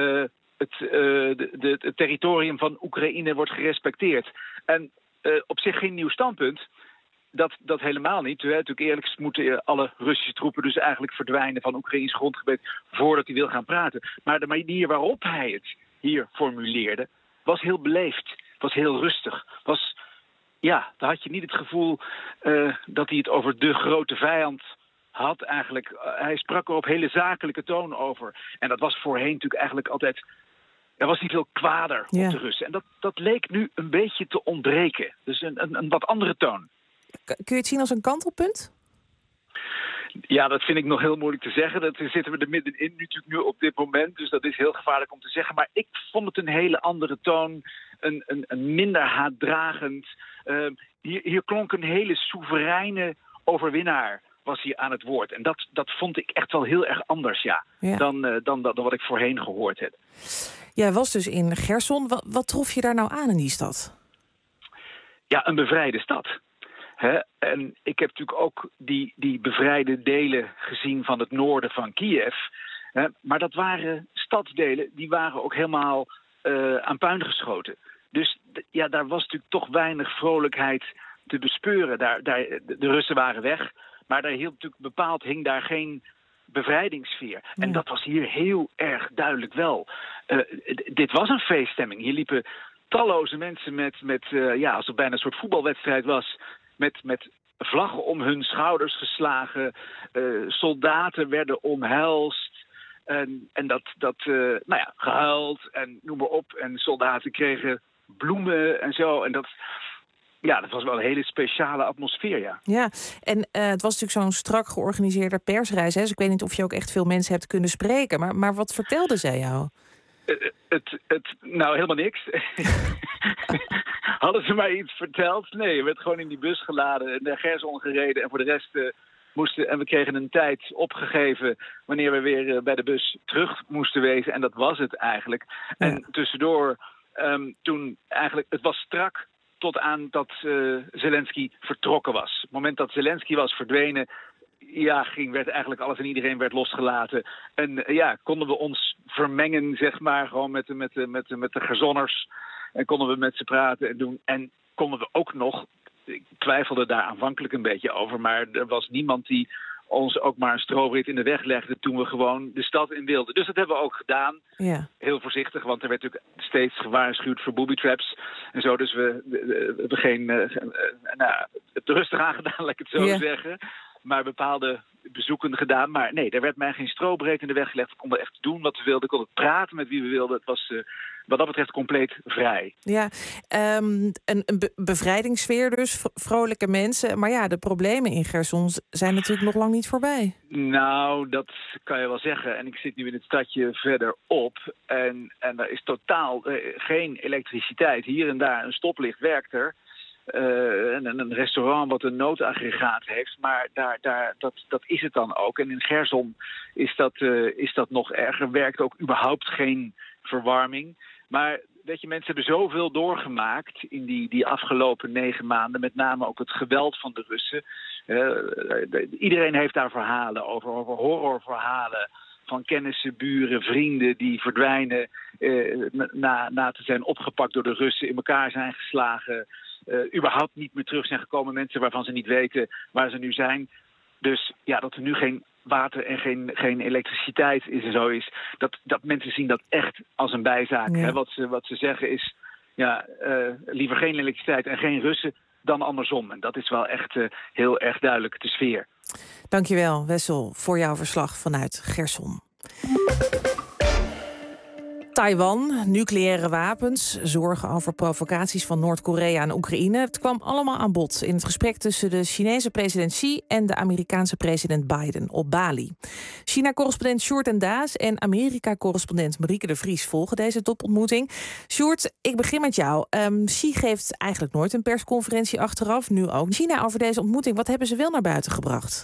het territorium van Oekraïne wordt gerespecteerd. En op zich geen nieuw standpunt. Dat helemaal niet. Natuurlijk eerlijk moeten alle Russische troepen dus eigenlijk verdwijnen van Oekraïns grondgebied voordat hij wil gaan praten. Maar de manier waarop hij het hier formuleerde was heel beleefd. Was heel rustig. Daar had je niet het gevoel dat hij het over de grote vijand had eigenlijk. Hij sprak er op hele zakelijke toon over. En dat was voorheen natuurlijk eigenlijk altijd. Er was niet veel kwader op de Russen. En dat leek nu een beetje te ontbreken. Dus een wat andere toon. Kun je het zien als een kantelpunt? Ja, dat vind ik nog heel moeilijk te zeggen. Dat zitten we er middenin natuurlijk nu op dit moment. Dus dat is heel gevaarlijk om te zeggen. Maar ik vond het een hele andere toon. Een minder haatdragend. Hier klonk een hele soevereine overwinnaar was hier aan het woord. En dat vond ik echt wel heel erg anders, dan wat ik voorheen gehoord heb. Jij was dus in Gerson. Wat trof je daar nou aan in die stad? Ja, een bevrijde stad. En ik heb natuurlijk ook die bevrijde delen gezien van het noorden van Kiev. Maar dat waren stadsdelen, die waren ook helemaal aan puin geschoten. Dus daar was natuurlijk toch weinig vrolijkheid te bespeuren. De Russen waren weg, maar daar hing daar geen bevrijdingssfeer. Ja. En dat was hier heel erg duidelijk wel. Dit was een feeststemming. Hier liepen talloze mensen met als het bijna een soort voetbalwedstrijd was, met vlaggen om hun schouders geslagen. Soldaten werden omhelst. En dat gehuild en noem maar op. En soldaten kregen bloemen en zo. En dat was wel een hele speciale atmosfeer, ja. Ja, en het was natuurlijk zo'n strak georganiseerde persreis. Hè? Dus ik weet niet of je ook echt veel mensen hebt kunnen spreken. Maar wat vertelde zij jou? Helemaal niks. Hadden ze mij iets verteld? Nee, je werd gewoon in die bus geladen en naar Gerson gereden. En voor de rest we kregen een tijd opgegeven wanneer we weer bij de bus terug moesten wezen. En dat was het eigenlijk. Ja. En tussendoor, toen eigenlijk, het was strak tot aan dat Zelensky vertrokken was. Op het moment dat Zelensky was verdwenen, werd eigenlijk alles en iedereen werd losgelaten. En konden we ons vermengen, zeg maar, gewoon met de Gersonners. En konden we met ze praten en doen. En konden we ook nog, ik twijfelde daar aanvankelijk een beetje over, maar er was niemand die ons ook maar een strooprit in de weg legde toen we gewoon de stad in wilden. Dus dat hebben we ook gedaan. Ja. Heel voorzichtig, want er werd natuurlijk steeds gewaarschuwd voor booby traps en zo. Dus we hebben het rustig aangedaan, laat ik het zo zeggen. Maar bepaalde bezoeken gedaan. Maar nee, er werd mij geen strobreed in de weg gelegd. We konden echt doen wat we wilden. We konden praten met wie we wilden. Het was wat dat betreft compleet vrij. Ja, een bevrijdingssfeer dus. Vrolijke mensen. Maar ja, de problemen in Gerson zijn natuurlijk nog lang niet voorbij. Nou, dat kan je wel zeggen. En ik zit nu in het stadje verderop. En er is totaal geen elektriciteit. Hier en daar een stoplicht werkt er. Een restaurant wat een noodaggregaat heeft, maar dat is het dan ook. En in Gerson is dat nog erger. Werkt ook überhaupt geen verwarming. Maar weet je, mensen hebben zoveel doorgemaakt in die afgelopen 9 maanden. Met name ook het geweld van de Russen. Iedereen heeft daar verhalen over horrorverhalen. Van kennissen, buren, vrienden die verdwijnen na te zijn opgepakt door de Russen, in elkaar zijn geslagen. Überhaupt niet meer terug zijn gekomen. Mensen waarvan ze niet weten waar ze nu zijn. Dus dat er nu geen water en geen elektriciteit is en zo is. Dat mensen zien dat echt als een bijzaak. Ja. Hè? Wat ze zeggen is, liever geen elektriciteit en geen Russen dan andersom. En dat is wel echt heel erg duidelijk de sfeer. Dankjewel, Wessel, voor jouw verslag vanuit Gerson. Taiwan, nucleaire wapens, zorgen over provocaties van Noord-Korea en Oekraïne. Het kwam allemaal aan bod in het gesprek tussen de Chinese president Xi en de Amerikaanse president Biden op Bali. China-correspondent Sjoerd en Daas en Amerika-correspondent Marieke de Vries volgen deze topontmoeting. Sjoerd, ik begin met jou. Xi geeft eigenlijk nooit een persconferentie achteraf, nu ook. China over deze ontmoeting, wat hebben ze wel naar buiten gebracht?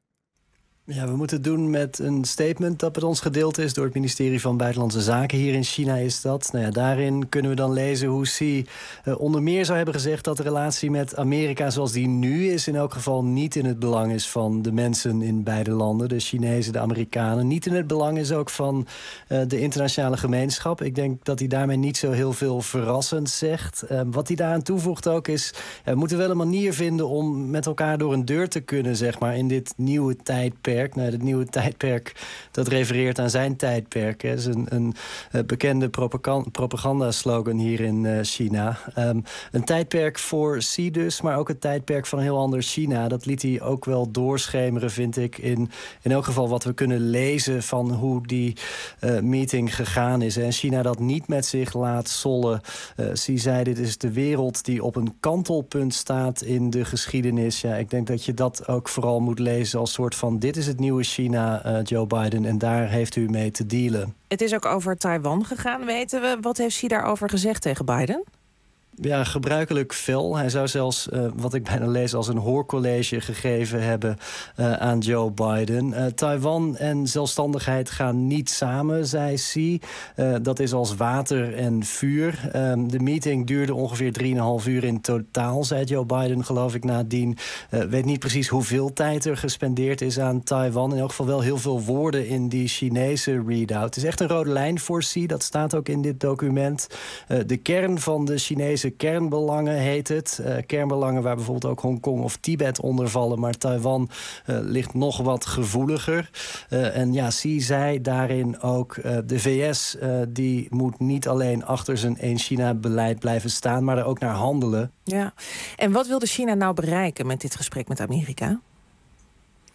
Ja, we moeten het doen met een statement dat met ons gedeeld is door het ministerie van Buitenlandse Zaken. Hier in China is dat. Daarin kunnen we dan lezen hoe Xi onder meer zou hebben gezegd dat de relatie met Amerika zoals die nu is in elk geval niet in het belang is van de mensen in beide landen. De Chinezen, de Amerikanen. Niet in het belang is ook van de internationale gemeenschap. Ik denk dat hij daarmee niet zo heel veel verrassend zegt. Wat hij daaraan toevoegt ook is, we moeten wel een manier vinden om met elkaar door een deur te kunnen, zeg maar, in dit nieuwe tijdperk. Het nieuwe tijdperk, dat refereert aan zijn tijdperk. Het is een bekende propagandaslogan hier in China. Een tijdperk voor Xi dus, maar ook een tijdperk van een heel ander China. Dat liet hij ook wel doorschemeren, vind ik. In elk geval wat we kunnen lezen van hoe die meeting gegaan is. En China dat niet met zich laat sollen. Xi zei, dit is de wereld die op een kantelpunt staat in de geschiedenis. Ja, ik denk dat je dat ook vooral moet lezen als soort van, dit is het nieuwe China, Joe Biden, en daar heeft u mee te dealen. Het is ook over Taiwan gegaan, weten we. Wat heeft Xi daarover gezegd tegen Biden? Ja, gebruikelijk fel. Hij zou zelfs, wat ik bijna lees, als een hoorcollege gegeven hebben aan Joe Biden. Taiwan en zelfstandigheid gaan niet samen, zei Xi. Dat is als water en vuur. De meeting duurde ongeveer 3,5 uur in totaal, zei Joe Biden, geloof ik, nadien. Weet niet precies hoeveel tijd er gespendeerd is aan Taiwan. In elk geval wel heel veel woorden in die Chinese readout. Het is echt een rode lijn voor Xi, dat staat ook in dit document. De kern van de Chinese kernbelangen heet het. Kernbelangen waar bijvoorbeeld ook Hongkong of Tibet onder vallen. Maar Taiwan ligt nog wat gevoeliger. En ja, Xi zei daarin ook, de VS die moet niet alleen achter zijn één-China-beleid blijven staan, maar er ook naar handelen. Ja, en wat wilde China nou bereiken met dit gesprek met Amerika?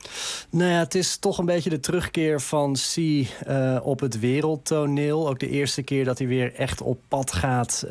Nou ja, het is toch een beetje de terugkeer van Xi op het wereldtoneel. Ook de eerste keer dat hij weer echt op pad gaat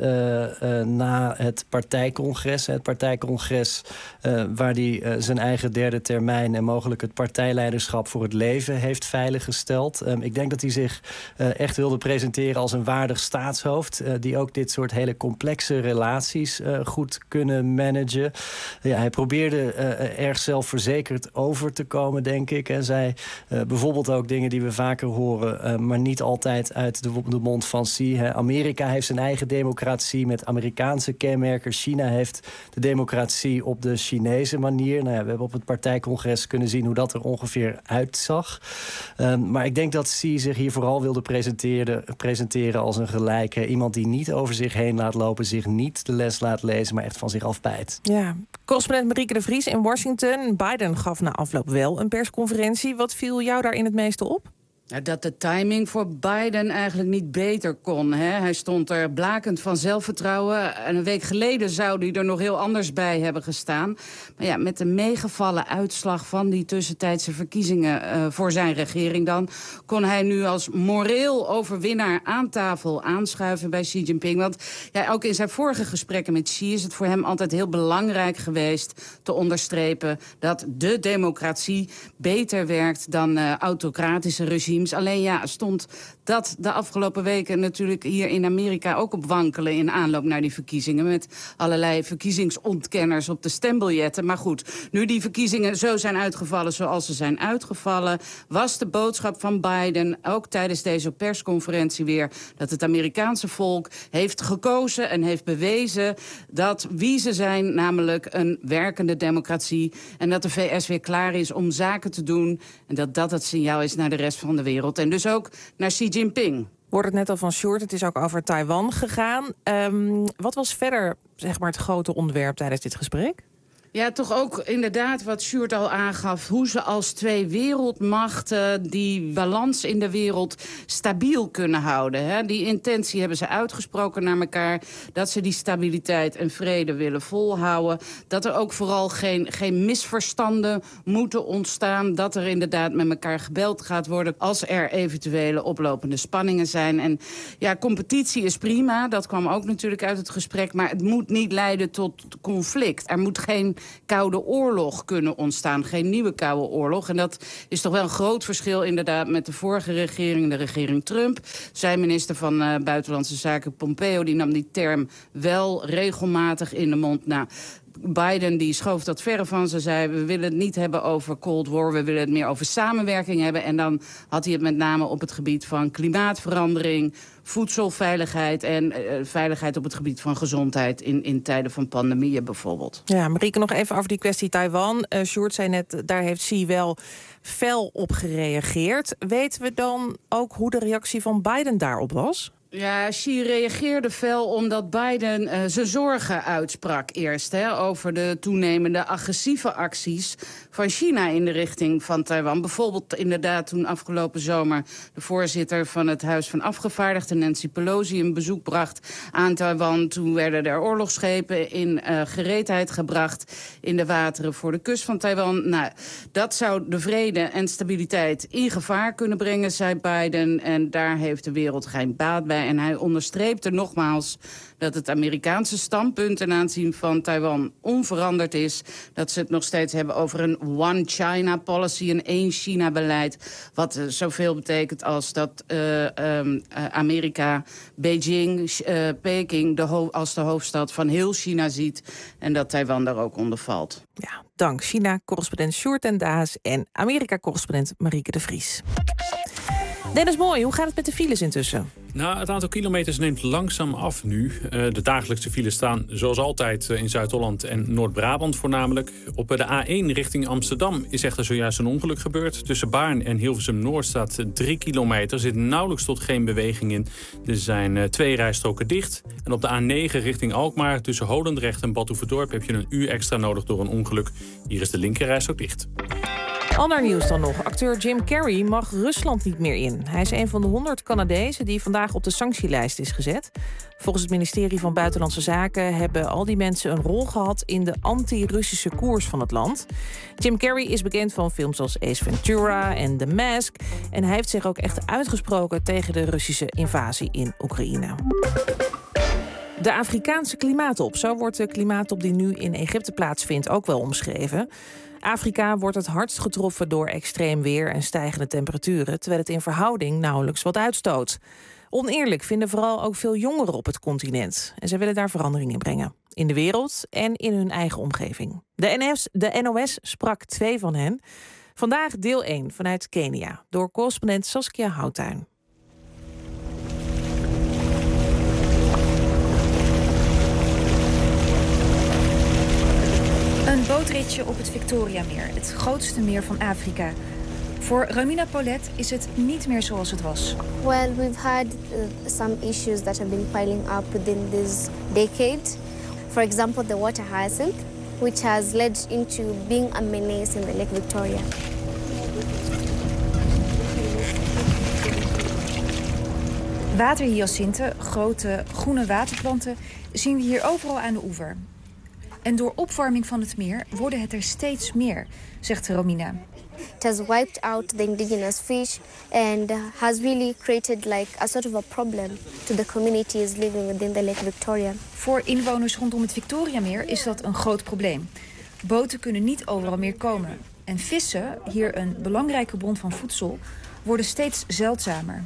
na het partijcongres. Het partijcongres waar hij zijn eigen derde termijn en mogelijk het partijleiderschap voor het leven heeft veiliggesteld. Ik denk dat hij zich echt wilde presenteren als een waardig staatshoofd die ook dit soort hele complexe relaties goed kunnen managen. Ja, hij probeerde erg zelfverzekerd over te komen, denk ik. En zei bijvoorbeeld ook dingen die we vaker horen, maar niet altijd uit de mond van Xi. Amerika heeft zijn eigen democratie met Amerikaanse kenmerken. China heeft de democratie op de Chinese manier. Nou ja, we hebben op het partijcongres kunnen zien hoe dat er ongeveer uitzag. Maar ik denk dat Xi zich hier vooral wilde presenteren als een gelijke. Iemand die niet over zich heen laat lopen, zich niet de les laat lezen, maar echt van zich afbijt. Ja, correspondent Marieke de Vries in Washington. Biden gaf na afloop wel een persconferentie. Wat viel jou daarin het meeste op? Dat de timing voor Biden eigenlijk niet beter kon. Hè? Hij stond er blakend van zelfvertrouwen. En een week geleden zou hij er nog heel anders bij hebben gestaan. Maar ja, met de meegevallen uitslag van die tussentijdse verkiezingen voor zijn regering dan, kon hij nu als moreel overwinnaar aan tafel aanschuiven bij Xi Jinping. Want ja, ook in zijn vorige gesprekken met Xi is het voor hem altijd heel belangrijk geweest te onderstrepen dat de democratie beter werkt dan autocratische regimes. Alleen ja, stond dat de afgelopen weken natuurlijk hier in Amerika ook op wankelen in aanloop naar die verkiezingen. Met allerlei verkiezingsontkenners op de stembiljetten. Maar goed, nu die verkiezingen zo zijn uitgevallen zoals ze zijn uitgevallen, was de boodschap van Biden ook tijdens deze persconferentie weer dat het Amerikaanse volk heeft gekozen en heeft bewezen dat wie ze zijn, namelijk een werkende democratie. En dat de VS weer klaar is om zaken te doen. En dat dat het signaal is naar de rest van de wereld. En dus ook naar Xi Jinping. Wordt het net al van Sjoerd, het is ook over Taiwan gegaan. Wat was verder zeg maar, het grote onderwerp tijdens dit gesprek? Ja, toch ook inderdaad wat Sjoerd al aangaf, hoe ze als twee wereldmachten die balans in de wereld stabiel kunnen houden. Hè? Die intentie hebben ze uitgesproken naar elkaar, dat ze die stabiliteit en vrede willen volhouden. Dat er ook vooral geen misverstanden moeten ontstaan, dat er inderdaad met elkaar gebeld gaat worden als er eventuele oplopende spanningen zijn. En ja, competitie is prima, dat kwam ook natuurlijk uit het gesprek, maar het moet niet leiden tot conflict. Er moet geen koude oorlog kunnen ontstaan. Geen nieuwe koude oorlog. En dat is toch wel een groot verschil inderdaad met de vorige regering, de regering Trump. Zijn minister van Buitenlandse Zaken Pompeo, die nam die term wel regelmatig in de mond. Nou, Biden die schoof dat verre van. Ze zei, we willen het niet hebben over Cold War, we willen het meer over samenwerking hebben. En dan had hij het met name op het gebied van klimaatverandering, voedselveiligheid en veiligheid op het gebied van gezondheid in tijden van pandemieën bijvoorbeeld. Ja, Marieke, nog even over die kwestie Taiwan. Sjoerd zei net, daar heeft Xi wel fel op gereageerd. Weten we dan ook hoe de reactie van Biden daarop was? Ja, Xi reageerde fel omdat Biden zijn zorgen uitsprak eerst over de toenemende agressieve acties van China in de richting van Taiwan. Bijvoorbeeld inderdaad toen afgelopen zomer de voorzitter van het Huis van Afgevaardigden, Nancy Pelosi, een bezoek bracht aan Taiwan. Toen werden er oorlogsschepen in gereedheid gebracht in de wateren voor de kust van Taiwan. Nou, dat zou de vrede en stabiliteit in gevaar kunnen brengen, zei Biden. En daar heeft de wereld geen baat bij. En hij onderstreepte nogmaals dat het Amerikaanse standpunt ten aanzien van Taiwan onveranderd is. Dat ze het nog steeds hebben over een One China policy, een één China beleid. Wat zoveel betekent als dat Amerika Beijing, Peking als de hoofdstad van heel China ziet. En dat Taiwan daar ook onder valt. Ja, dank China-correspondent Sjoerd en Daas en Amerika-correspondent Marieke de Vries. Dennis Mooi, hoe gaat het met de files intussen? Nou, het aantal kilometers neemt langzaam af nu. De dagelijkse files staan zoals altijd in Zuid-Holland en Noord-Brabant voornamelijk. Op de A1 richting Amsterdam is echter zojuist een ongeluk gebeurd. Tussen Baarn en Hilversum-Noord staat 3 kilometer. Er zit nauwelijks tot geen beweging in. Er zijn 2 rijstroken dicht. En op de A9 richting Alkmaar tussen Holendrecht en Bad Oeverdorp heb je een uur extra nodig door een ongeluk. Hier is de linkerrijstrook dicht. Ander nieuws dan nog. Acteur Jim Carrey mag Rusland niet meer in. Hij is een van de 100 Canadezen die vandaag op de sanctielijst is gezet. Volgens het ministerie van Buitenlandse Zaken hebben al die mensen een rol gehad in de anti-Russische koers van het land. Jim Carrey is bekend van films als Ace Ventura en The Mask. En hij heeft zich ook echt uitgesproken tegen de Russische invasie in Oekraïne. De Afrikaanse klimaattop, zo wordt de klimaattop die nu in Egypte plaatsvindt ook wel omschreven. Afrika wordt het hardst getroffen door extreem weer en stijgende temperaturen, terwijl het in verhouding nauwelijks wat uitstoot. Oneerlijk vinden vooral ook veel jongeren op het continent. En zij willen daar verandering in brengen. In de wereld en in hun eigen omgeving. De NOS sprak 2 van hen. Vandaag deel 1 vanuit Kenia, door correspondent Saskia Houttuin. Een bootritje op het Victoriameer, het grootste meer van Afrika. Voor Romina Paulette is het niet meer zoals het was. Well, we've had some issues that have been piling up within this decade. For example, the water hyacinth, which has led into being a menace in the Lake Victoria. Waterhyacinten, grote groene waterplanten, zien we hier overal aan de oever. En door opwarming van het meer worden het er steeds meer, zegt Romina. It has wiped out the indigenous fish and has really created like a sort of a problem to the communities living within the Lake Victoria. Voor inwoners rondom het Victoriameer is dat een groot probleem. Boten kunnen niet overal meer komen. En vissen, hier een belangrijke bron van voedsel, worden steeds zeldzamer.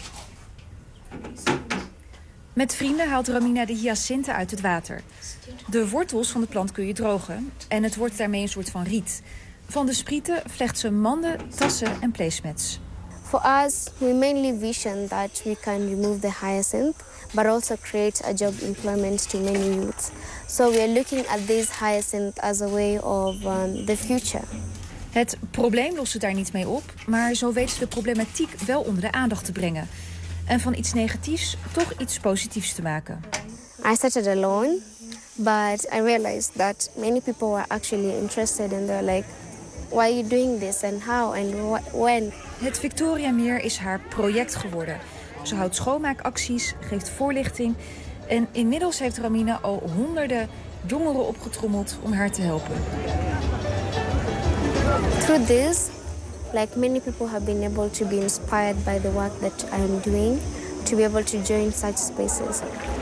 Met vrienden haalt Romina de hyacinten uit het water. De wortels van de plant kun je drogen en het wordt daarmee een soort van riet. Van de sprieten vlecht ze manden, tassen en placemats. For us, we mainly vision that we can remove the hyacinth, but also create a job employment to many youths. So we are looking at this hyacinth as a way of the future. Het probleem lost ze daar niet mee op, maar zo weet ze de problematiek wel onder de aandacht te brengen. En van iets negatiefs toch iets positiefs te maken. I started alone, but I realized that many people were actually interested and they're like, why are you doing this and how and when? Het Victoriameer is haar project geworden. Ze houdt schoonmaakacties, geeft voorlichting en inmiddels heeft Romina al honderden jongeren opgetrommeld om haar te helpen. Through this, like many people have been able to be inspired by the work that I'm doing, to be able to join such spaces.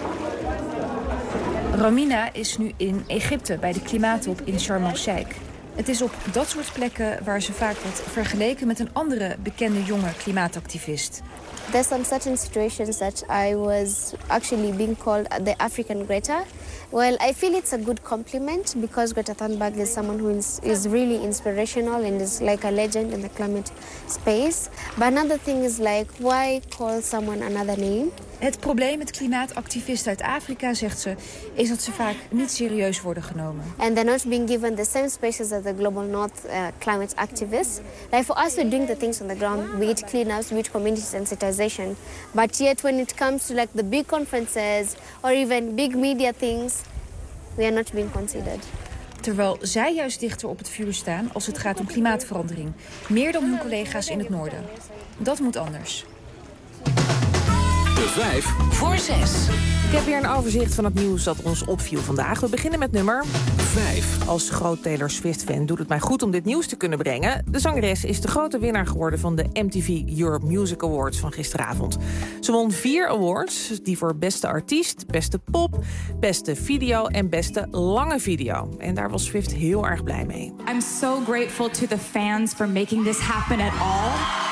Romina is nu in Egypte bij de klimaattop in Sharm el-Sheikh. Het is op dat soort plekken waar ze vaak wordt vergeleken met een andere bekende jonge klimaatactivist. There's some certain situations that I was actually being called the African Greta. Well, I feel it's a good compliment because Greta Thunberg is someone who is really inspirational and is like a legend in the climate space. But another thing is like, why call someone another name? Het probleem met klimaatactivisten uit Afrika, zegt ze, is dat ze vaak niet serieus worden genomen. And they're not being given the same spaces as the Global North climate activists. Like for us, we're doing the things on the ground, be it cleanups, be it community sensitization. But yet when it comes to like the big conferences or even big media things, we are not being considered. Terwijl zij juist dichter op het vuur staan als het gaat om klimaatverandering. Meer dan hun collega's in het noorden. Dat moet anders. De 5 voor 6. Ik heb hier een overzicht van het nieuws dat ons opviel vandaag. We beginnen met nummer 5. Als groot Taylor Swift-fan doet het mij goed om dit nieuws te kunnen brengen. De zangeres is de grote winnaar geworden van de MTV Europe Music Awards van gisteravond. Ze won 4 awards, die voor beste artiest, beste pop, beste video en beste lange video. En daar was Swift heel erg blij mee. I'm so grateful to the fans for making this happen at all.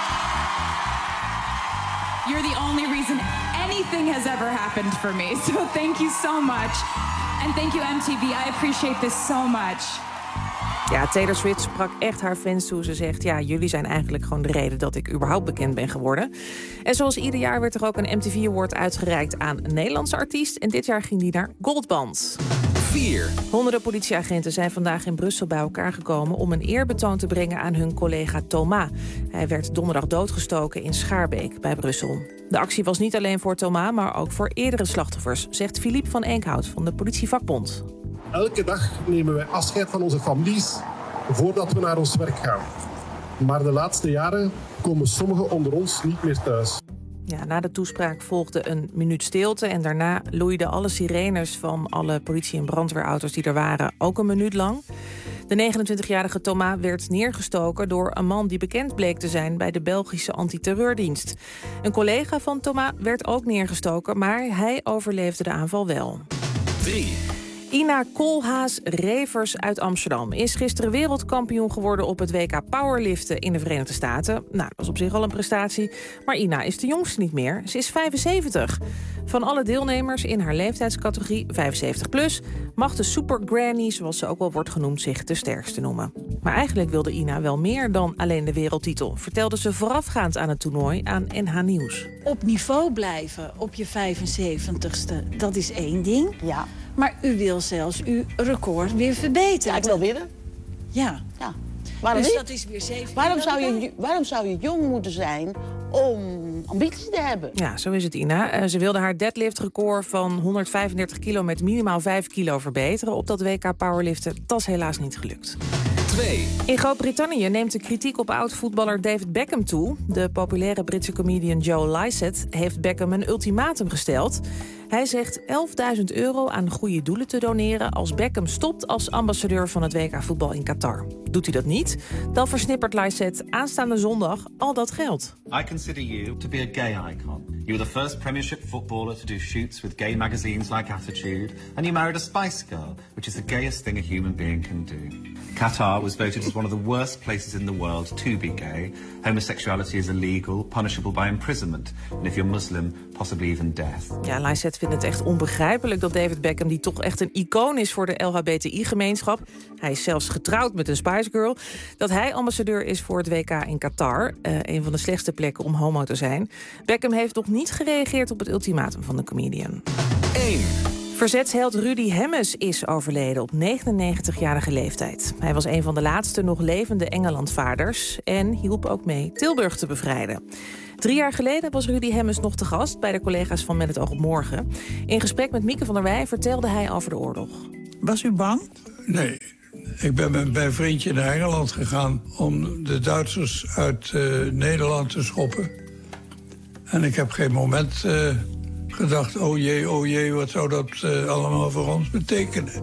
You're the only reason anything has ever happened for me. So thank you so much. And thank you MTV. I appreciate this so much. Ja, Taylor Swift sprak echt haar fans toe. Ze zegt, ja, jullie zijn eigenlijk gewoon de reden dat ik überhaupt bekend ben geworden. En zoals ieder jaar werd er ook een MTV Award uitgereikt aan een Nederlandse artiest. En dit jaar ging die naar Goldband. 4. Honderden politieagenten zijn vandaag in Brussel bij elkaar gekomen om een eerbetoon te brengen aan hun collega Thomas. Hij werd donderdag doodgestoken in Schaarbeek bij Brussel. De actie was niet alleen voor Thomas, maar ook voor eerdere slachtoffers, zegt Philippe van Enkhout van de politievakbond. Elke dag nemen wij afscheid van onze families voordat we naar ons werk gaan. Maar de laatste jaren komen sommigen onder ons niet meer thuis. Ja, na de toespraak volgde een minuut stilte en daarna loeiden alle sirenes van alle politie- en brandweerauto's die er waren ook een minuut lang. De 29-jarige Thomas werd neergestoken door een man die bekend bleek te zijn bij de Belgische antiterreurdienst. Een collega van Thomas werd ook neergestoken, maar hij overleefde de aanval wel. 3. Ina Koolhaas-Revers uit Amsterdam is gisteren wereldkampioen geworden op het WK Powerliften in de Verenigde Staten. Nou, dat is op zich al een prestatie, maar Ina is de jongste niet meer. Ze is 75. Van alle deelnemers in haar leeftijdscategorie 75+, mag de Super Granny, zoals ze ook wel wordt genoemd, zich de sterkste noemen. Maar eigenlijk wilde Ina wel meer dan alleen de wereldtitel, vertelde ze voorafgaand aan het toernooi aan NH Nieuws. Op niveau blijven op je 75ste, dat is één ding. Ja. Maar u wil zelfs uw record weer verbeteren. Ja, ik wil winnen. Ja. Waarom dus niet? dat is weer 7. Waarom zou je jong moeten zijn om ambitie te hebben? Ja, zo is het, Ina. Ze wilde haar deadliftrecord van 135 kilo met minimaal 5 kilo verbeteren op dat WK Powerliften. Dat is helaas niet gelukt. 2. In Groot-Brittannië neemt de kritiek op oud-voetballer David Beckham toe. De populaire Britse comedian Joe Lycett heeft Beckham een ultimatum gesteld. Hij zegt €11.000 aan goede doelen te doneren als Beckham stopt als ambassadeur van het WK voetbal in Qatar. Doet hij dat niet, dan versnippert Lycett aanstaande zondag al dat geld. I consider you to be a gay icon. You were the first Premiership footballer to do shoots with gay magazines like Attitude, and you married a Spice Girl, which is the gayest thing a human being can do. Qatar was voted as one of the worst places in the world to be gay. Homosexuality is illegal, punishable by imprisonment, and if you're Muslim, possibly even death. Ja, Lycett vindt het echt onbegrijpelijk dat David Beckham, die toch echt een icoon is voor de LHBTI-gemeenschap, hij is zelfs getrouwd met een Spice Girl, dat hij ambassadeur is voor het WK in Qatar, een van de slechtste plekken om homo te zijn. Beckham heeft nog niet gereageerd op het ultimatum van de comedian. 1. Verzetsheld Rudy Hemmes is overleden op 99-jarige leeftijd. Hij was een van de laatste nog levende Engelandvaders en hielp ook mee Tilburg te bevrijden. 3 jaar geleden was Rudy Hemmes nog te gast bij de collega's van Met het Oog op Morgen. In gesprek met Mieke van der Wij vertelde hij over de oorlog. Was u bang? Nee. Ik ben met mijn vriendje naar Engeland gegaan om de Duitsers uit Nederland te schoppen. En ik heb geen moment gedacht, oh jee, wat zou dat allemaal voor ons betekenen?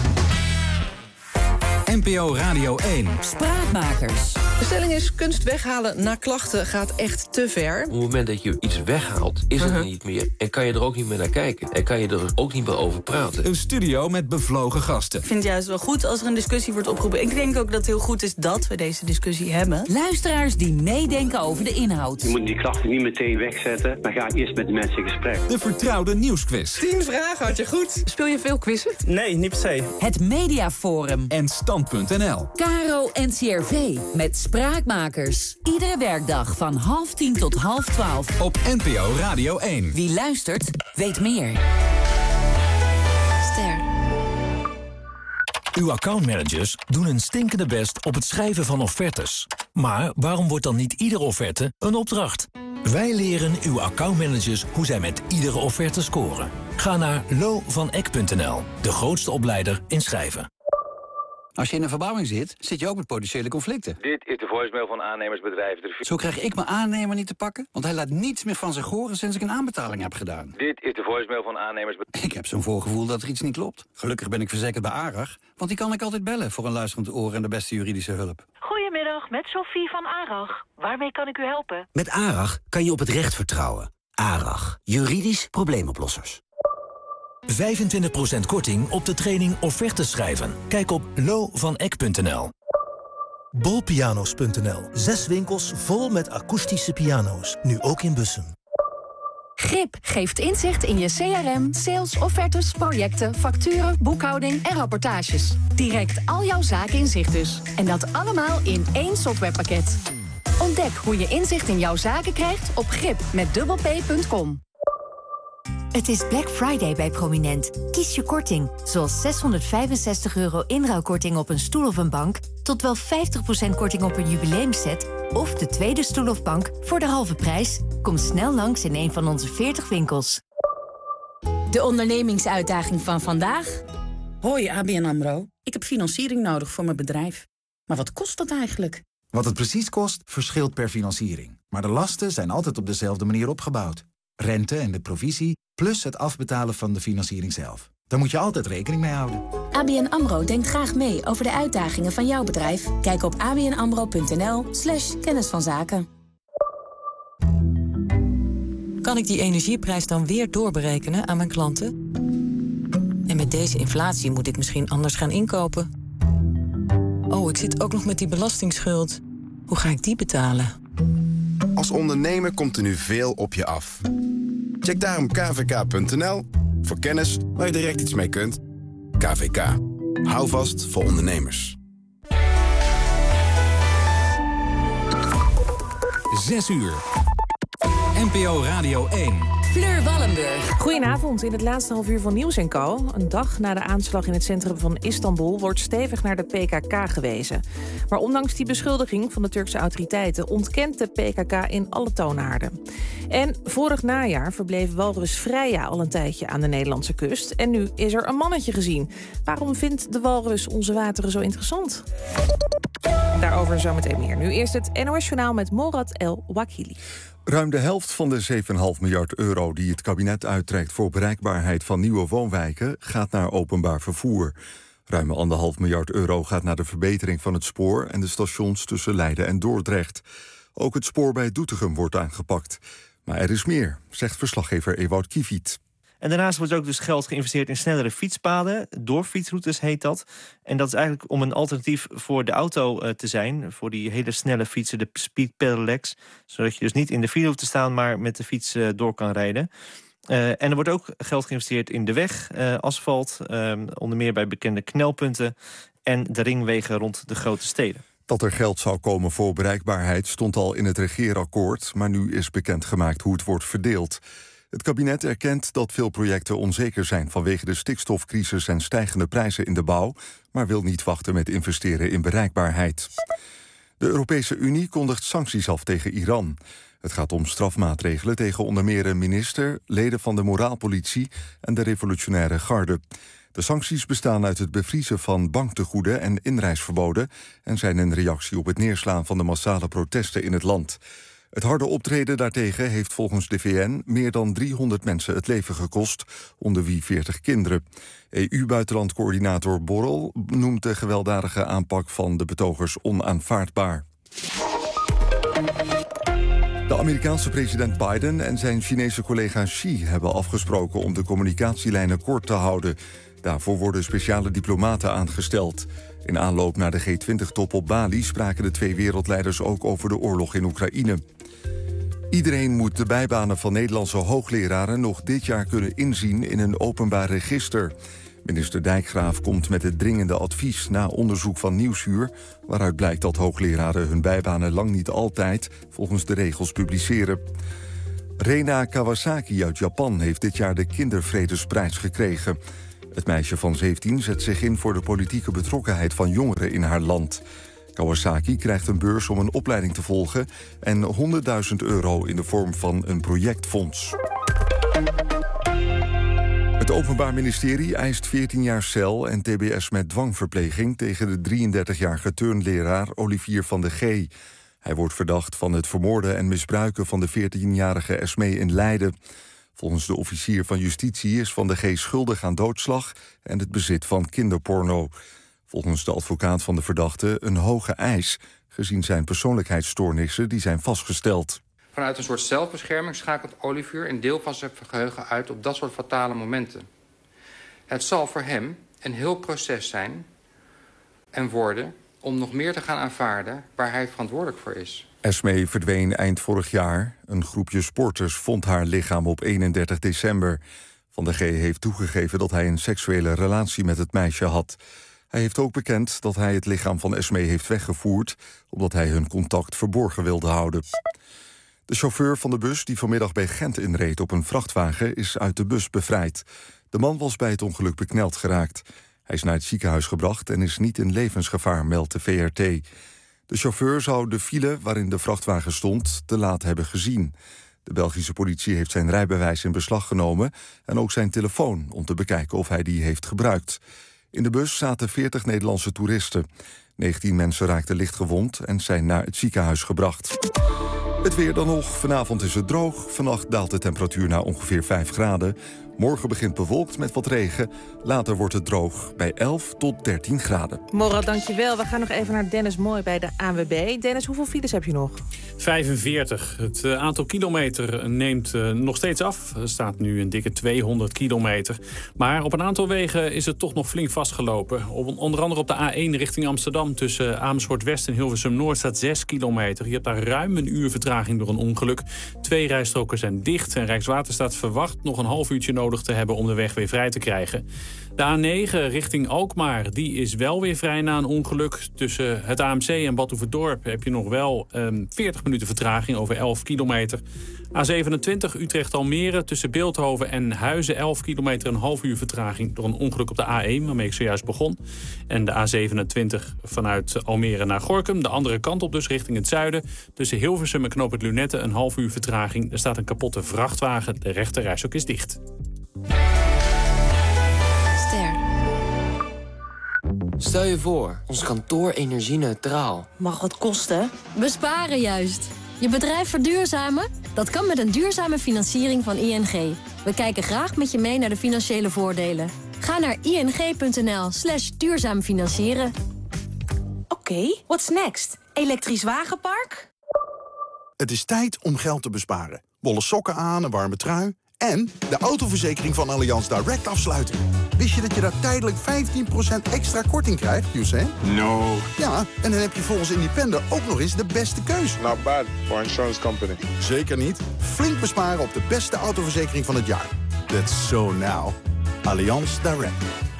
NPO Radio 1. Spraakmakers. De stelling is, kunst weghalen na klachten gaat echt te ver. Op het moment dat je iets weghaalt, is het er niet meer. En kan je er ook niet meer naar kijken. En kan je er ook niet meer over praten. Een studio met bevlogen gasten. Ik vind het juist wel goed als er een discussie wordt opgeroepen. Ik denk ook dat het heel goed is dat we deze discussie hebben. Luisteraars die meedenken over de inhoud. Je moet die klachten niet meteen wegzetten. Maar ga eerst met de mensen in gesprek. De vertrouwde nieuwsquiz. 10 vragen had je goed. Speel je veel quizzen? Nee, niet per se. Het Mediaforum. En Stand.nl. Caro NCRV met Spraakmakers. Iedere werkdag van 9:30 tot 11:30. Op NPO Radio 1. Wie luistert, weet meer. Ster. Uw accountmanagers doen hun stinkende best op het schrijven van offertes. Maar waarom wordt dan niet iedere offerte een opdracht? Wij leren uw accountmanagers hoe zij met iedere offerte scoren. Ga naar lovaneck.nl, de grootste opleider in schrijven. Als je in een verbouwing zit, zit je ook met potentiële conflicten. Dit is de voicemail van aannemersbedrijf De Vier. Zo krijg ik mijn aannemer niet te pakken, want hij laat niets meer van zich horen sinds ik een aanbetaling heb gedaan. Dit is de voicemail van aannemersbedrijf. Ik heb zo'n voorgevoel dat er iets niet klopt. Gelukkig ben ik verzekerd bij ARAG, want die kan ik altijd bellen voor een luisterend oor en de beste juridische hulp. Goedemiddag, met Sophie van ARAG. Waarmee kan ik u helpen? Met ARAG kan je op het recht vertrouwen. ARAG, juridisch probleemoplossers. 25% korting op de training Offertes schrijven. Kijk op lovaneck.nl. Bolpianos.nl. 6 winkels vol met akoestische piano's. Nu ook in Bussum. Grip geeft inzicht in je CRM, sales, offertes, projecten, facturen, boekhouding en rapportages. Direct al jouw zaken in zicht dus. En dat allemaal in één softwarepakket. Ontdek hoe je inzicht in jouw zaken krijgt op grip.com. Het is Black Friday bij Prominent. Kies je korting, zoals €665 inruilkorting op een stoel of een bank, tot wel 50% korting op een jubileumset of de tweede stoel of bank voor de halve prijs. Kom snel langs in een van onze 40 winkels. De ondernemingsuitdaging van vandaag? Hoi, ABN AMRO. Ik heb financiering nodig voor mijn bedrijf. Maar wat kost dat eigenlijk? Wat het precies kost, verschilt per financiering. Maar de lasten zijn altijd op dezelfde manier opgebouwd. Rente en de provisie, plus het afbetalen van de financiering zelf. Daar moet je altijd rekening mee houden. ABN AMRO denkt graag mee over de uitdagingen van jouw bedrijf. Kijk op abnamro.nl/kennis van zaken. Kan ik die energieprijs dan weer doorberekenen aan mijn klanten? En met deze inflatie moet ik misschien anders gaan inkopen. Oh, ik zit ook nog met die belastingsschuld. Hoe ga ik die betalen? Als ondernemer komt er nu veel op je af. Check daarom kvk.nl voor kennis waar je direct iets mee kunt. KVK. Hou vast voor ondernemers. 6 uur. NPO Radio 1. Fleur Wallenburg. Goedenavond. In het laatste half uur van Nieuws & Co. Een dag na de aanslag in het centrum van Istanbul wordt stevig naar de PKK gewezen. Maar ondanks die beschuldiging van de Turkse autoriteiten ontkent de PKK in alle toonaarden. En vorig najaar verbleef walrus Freya al een tijdje aan de Nederlandse kust. En nu is er een mannetje gezien. Waarom vindt de walrus onze wateren zo interessant? Daarover zometeen meer. Nu eerst het NOS-journaal met Morad El Wakili. Ruim de helft van de 7,5 miljard euro die het kabinet uittrekt voor bereikbaarheid van nieuwe woonwijken gaat naar openbaar vervoer. Ruim 1,5 miljard euro gaat naar de verbetering van het spoor en de stations tussen Leiden en Dordrecht. Ook het spoor bij Doetinchem wordt aangepakt. Maar er is meer, zegt verslaggever Ewout Kieviet. En daarnaast wordt ook dus geld geïnvesteerd in snellere fietspaden. Doorfietsroutes heet dat. En dat is eigenlijk om een alternatief voor de auto te zijn. Voor die hele snelle fietsen, de speed pedelecs. Zodat je dus niet in de file hoeft te staan, maar met de fiets door kan rijden. En er wordt ook geld geïnvesteerd in de weg, asfalt. Onder meer bij bekende knelpunten. En de ringwegen rond de grote steden. Dat er geld zou komen voor bereikbaarheid stond al in het regeerakkoord. Maar nu is bekendgemaakt hoe het wordt verdeeld. Het kabinet erkent dat veel projecten onzeker zijn vanwege de stikstofcrisis en stijgende prijzen in de bouw, maar wil niet wachten met investeren in bereikbaarheid. De Europese Unie kondigt sancties af tegen Iran. Het gaat om strafmaatregelen tegen onder meer een minister, leden van de moraalpolitie en de revolutionaire garde. De sancties bestaan uit het bevriezen van banktegoeden en inreisverboden en zijn een reactie op het neerslaan van de massale protesten in het land. Het harde optreden daartegen heeft volgens de VN meer dan 300 mensen het leven gekost, onder wie 40 kinderen. EU-buitenlandcoördinator Borrell noemt de gewelddadige aanpak van de betogers onaanvaardbaar. De Amerikaanse president Biden en zijn Chinese collega Xi hebben afgesproken om de communicatielijnen kort te houden. Daarvoor worden speciale diplomaten aangesteld. In aanloop naar de G20-top op Bali spraken de twee wereldleiders ook over de oorlog in Oekraïne. Iedereen moet de bijbanen van Nederlandse hoogleraren nog dit jaar kunnen inzien in een openbaar register. Minister Dijkgraaf komt met het dringende advies na onderzoek van Nieuwsuur, waaruit blijkt dat hoogleraren hun bijbanen lang niet altijd volgens de regels publiceren. Reina Kawasaki uit Japan heeft dit jaar de Kindervredesprijs gekregen. Het meisje van 17 zet zich in voor de politieke betrokkenheid van jongeren in haar land. Kawasaki krijgt een beurs om een opleiding te volgen en €100.000 in de vorm van een projectfonds. Het Openbaar Ministerie eist 14 jaar cel en tbs met dwangverpleging tegen de 33-jarige turnleraar Olivier van de G. Hij wordt verdacht van het vermoorden en misbruiken van de 14-jarige Esmee in Leiden. Volgens de officier van justitie is Van de G schuldig aan doodslag en het bezit van kinderporno. Volgens de advocaat van de verdachte een hoge eis, gezien zijn persoonlijkheidsstoornissen die zijn vastgesteld. Vanuit een soort zelfbescherming schakelt Olivier een deel van zijn geheugen uit op dat soort fatale momenten. Het zal voor hem een heel proces zijn en worden om nog meer te gaan aanvaarden waar hij verantwoordelijk voor is. Esmee verdween eind vorig jaar. Een groepje sporters vond haar lichaam op 31 december. Van de G heeft toegegeven dat hij een seksuele relatie met het meisje had. Hij heeft ook bekend dat hij het lichaam van Esmee heeft weggevoerd, omdat hij hun contact verborgen wilde houden. De chauffeur van de bus die vanmiddag bij Gent inreed op een vrachtwagen is uit de bus bevrijd. De man was bij het ongeluk bekneld geraakt. Hij is naar het ziekenhuis gebracht en is niet in levensgevaar, meldt de VRT. De chauffeur zou de file waarin de vrachtwagen stond te laat hebben gezien. De Belgische politie heeft zijn rijbewijs in beslag genomen en ook zijn telefoon om te bekijken of hij die heeft gebruikt. In de bus zaten 40 Nederlandse toeristen. 19 mensen raakten licht gewond en zijn naar het ziekenhuis gebracht. Het weer dan nog. Vanavond is het droog. Vannacht daalt de temperatuur naar ongeveer 5 graden. Morgen begint bewolkt met wat regen. Later wordt het droog bij 11 tot 13 graden. Morad, dankjewel. We gaan nog even naar Dennis Mooi bij de ANWB. Dennis, hoeveel files heb je nog? 45. Het aantal kilometer neemt nog steeds af. Er staat nu een dikke 200 kilometer. Maar op een aantal wegen is het toch nog flink vastgelopen. Onder andere op de A1 richting Amsterdam tussen Amersfoort West en Hilversum Noord staat 6 kilometer. Je hebt daar ruim een uur vertraging door een ongeluk. 2 rijstroken zijn dicht en Rijkswaterstaat verwacht nog een half uurtje nodig te hebben om de weg weer vrij te krijgen. De A9 richting Alkmaar, die is wel weer vrij na een ongeluk. Tussen het AMC en Badhoevedorp heb je nog wel 40 minuten vertraging over 11 kilometer. A27 Utrecht-Almere tussen Beeldhoven en Huizen 11 kilometer een half uur vertraging door een ongeluk op de A1, waarmee ik zojuist begon. En de A27 vanuit Almere naar Gorinchem, de andere kant op dus richting het zuiden. Tussen Hilversum en Knoop het Lunette een half uur vertraging. Er staat een kapotte vrachtwagen, de rechterrijstrook is dicht. Stel je voor, ons kantoor energie-neutraal. Mag wat kosten? Besparen juist. Je bedrijf verduurzamen? Dat kan met een duurzame financiering van ING. We kijken graag met je mee naar de financiële voordelen. Ga naar ing.nl/duurzaam financieren. Oké, what's next? Elektrisch wagenpark? Het is tijd om geld te besparen. Bolle sokken aan, een warme trui en de autoverzekering van Allianz Direct afsluiten. Wist je dat je daar tijdelijk 15% extra korting krijgt, Hussein? No. Ja, en dan heb je volgens Independer ook nog eens de beste keus. Not bad for insurance company. Zeker niet. Flink besparen op de beste autoverzekering van het jaar. That's so now. Allianz Direct.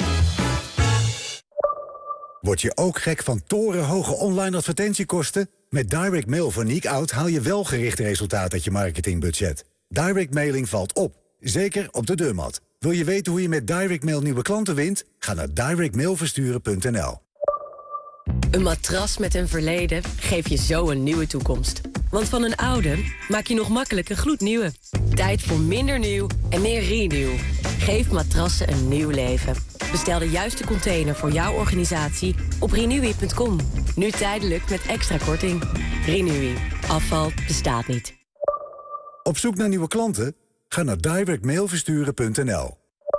Word je ook gek van torenhoge online advertentiekosten? Met Direct Mail van Niek-Out haal je wel gericht resultaat uit je marketingbudget. Direct mailing valt op, zeker op de deurmat. Wil je weten hoe je met Direct Mail nieuwe klanten wint? Ga naar directmailversturen.nl. Een matras met een verleden geeft je zo een nieuwe toekomst. Want van een oude maak je nog makkelijk een gloednieuwe. Tijd voor minder nieuw en meer renew. Geef matrassen een nieuw leven. Bestel de juiste container voor jouw organisatie op renewy.com. Nu tijdelijk met extra korting. Renewy. Afval bestaat niet. Op zoek naar nieuwe klanten? Ga naar directmailversturen.nl.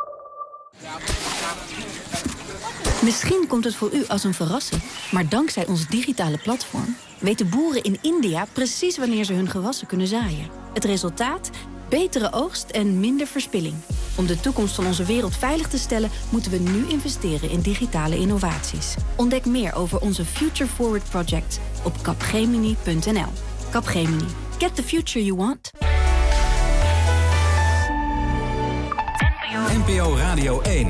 Misschien komt het voor u als een verrassing, maar dankzij ons digitale platform weten boeren in India precies wanneer ze hun gewassen kunnen zaaien. Het resultaat? Betere oogst en minder verspilling. Om de toekomst van onze wereld veilig te stellen, moeten we nu investeren in digitale innovaties. Ontdek meer over onze Future Forward Project op capgemini.nl. Capgemini. Get the future you want. NPO Radio 1.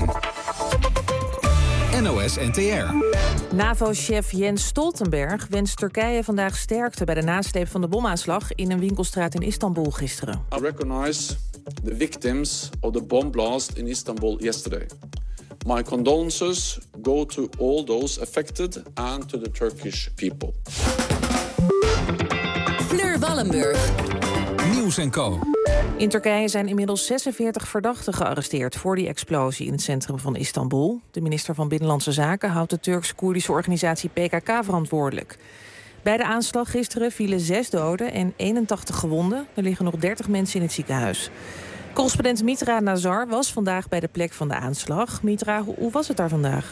NOS NTR. NAVO-chef Jens Stoltenberg wenst Turkije vandaag sterkte bij de nasleep van de bomaanslag in een winkelstraat in Istanbul gisteren. I recognize the victims of the bomb blast in Istanbul yesterday. My condolences go to all those affected and to the Turkish people. Fleur Wallenburg. Nieuws en Co. In Turkije zijn inmiddels 46 verdachten gearresteerd voor die explosie in het centrum van Istanbul. De minister van Binnenlandse Zaken houdt de Turks-Koerdische organisatie PKK verantwoordelijk. Bij de aanslag gisteren vielen 6 doden en 81 gewonden. Er liggen nog 30 mensen in het ziekenhuis. Correspondent Mitra Nazar was vandaag bij de plek van de aanslag. Mitra, hoe was het daar vandaag?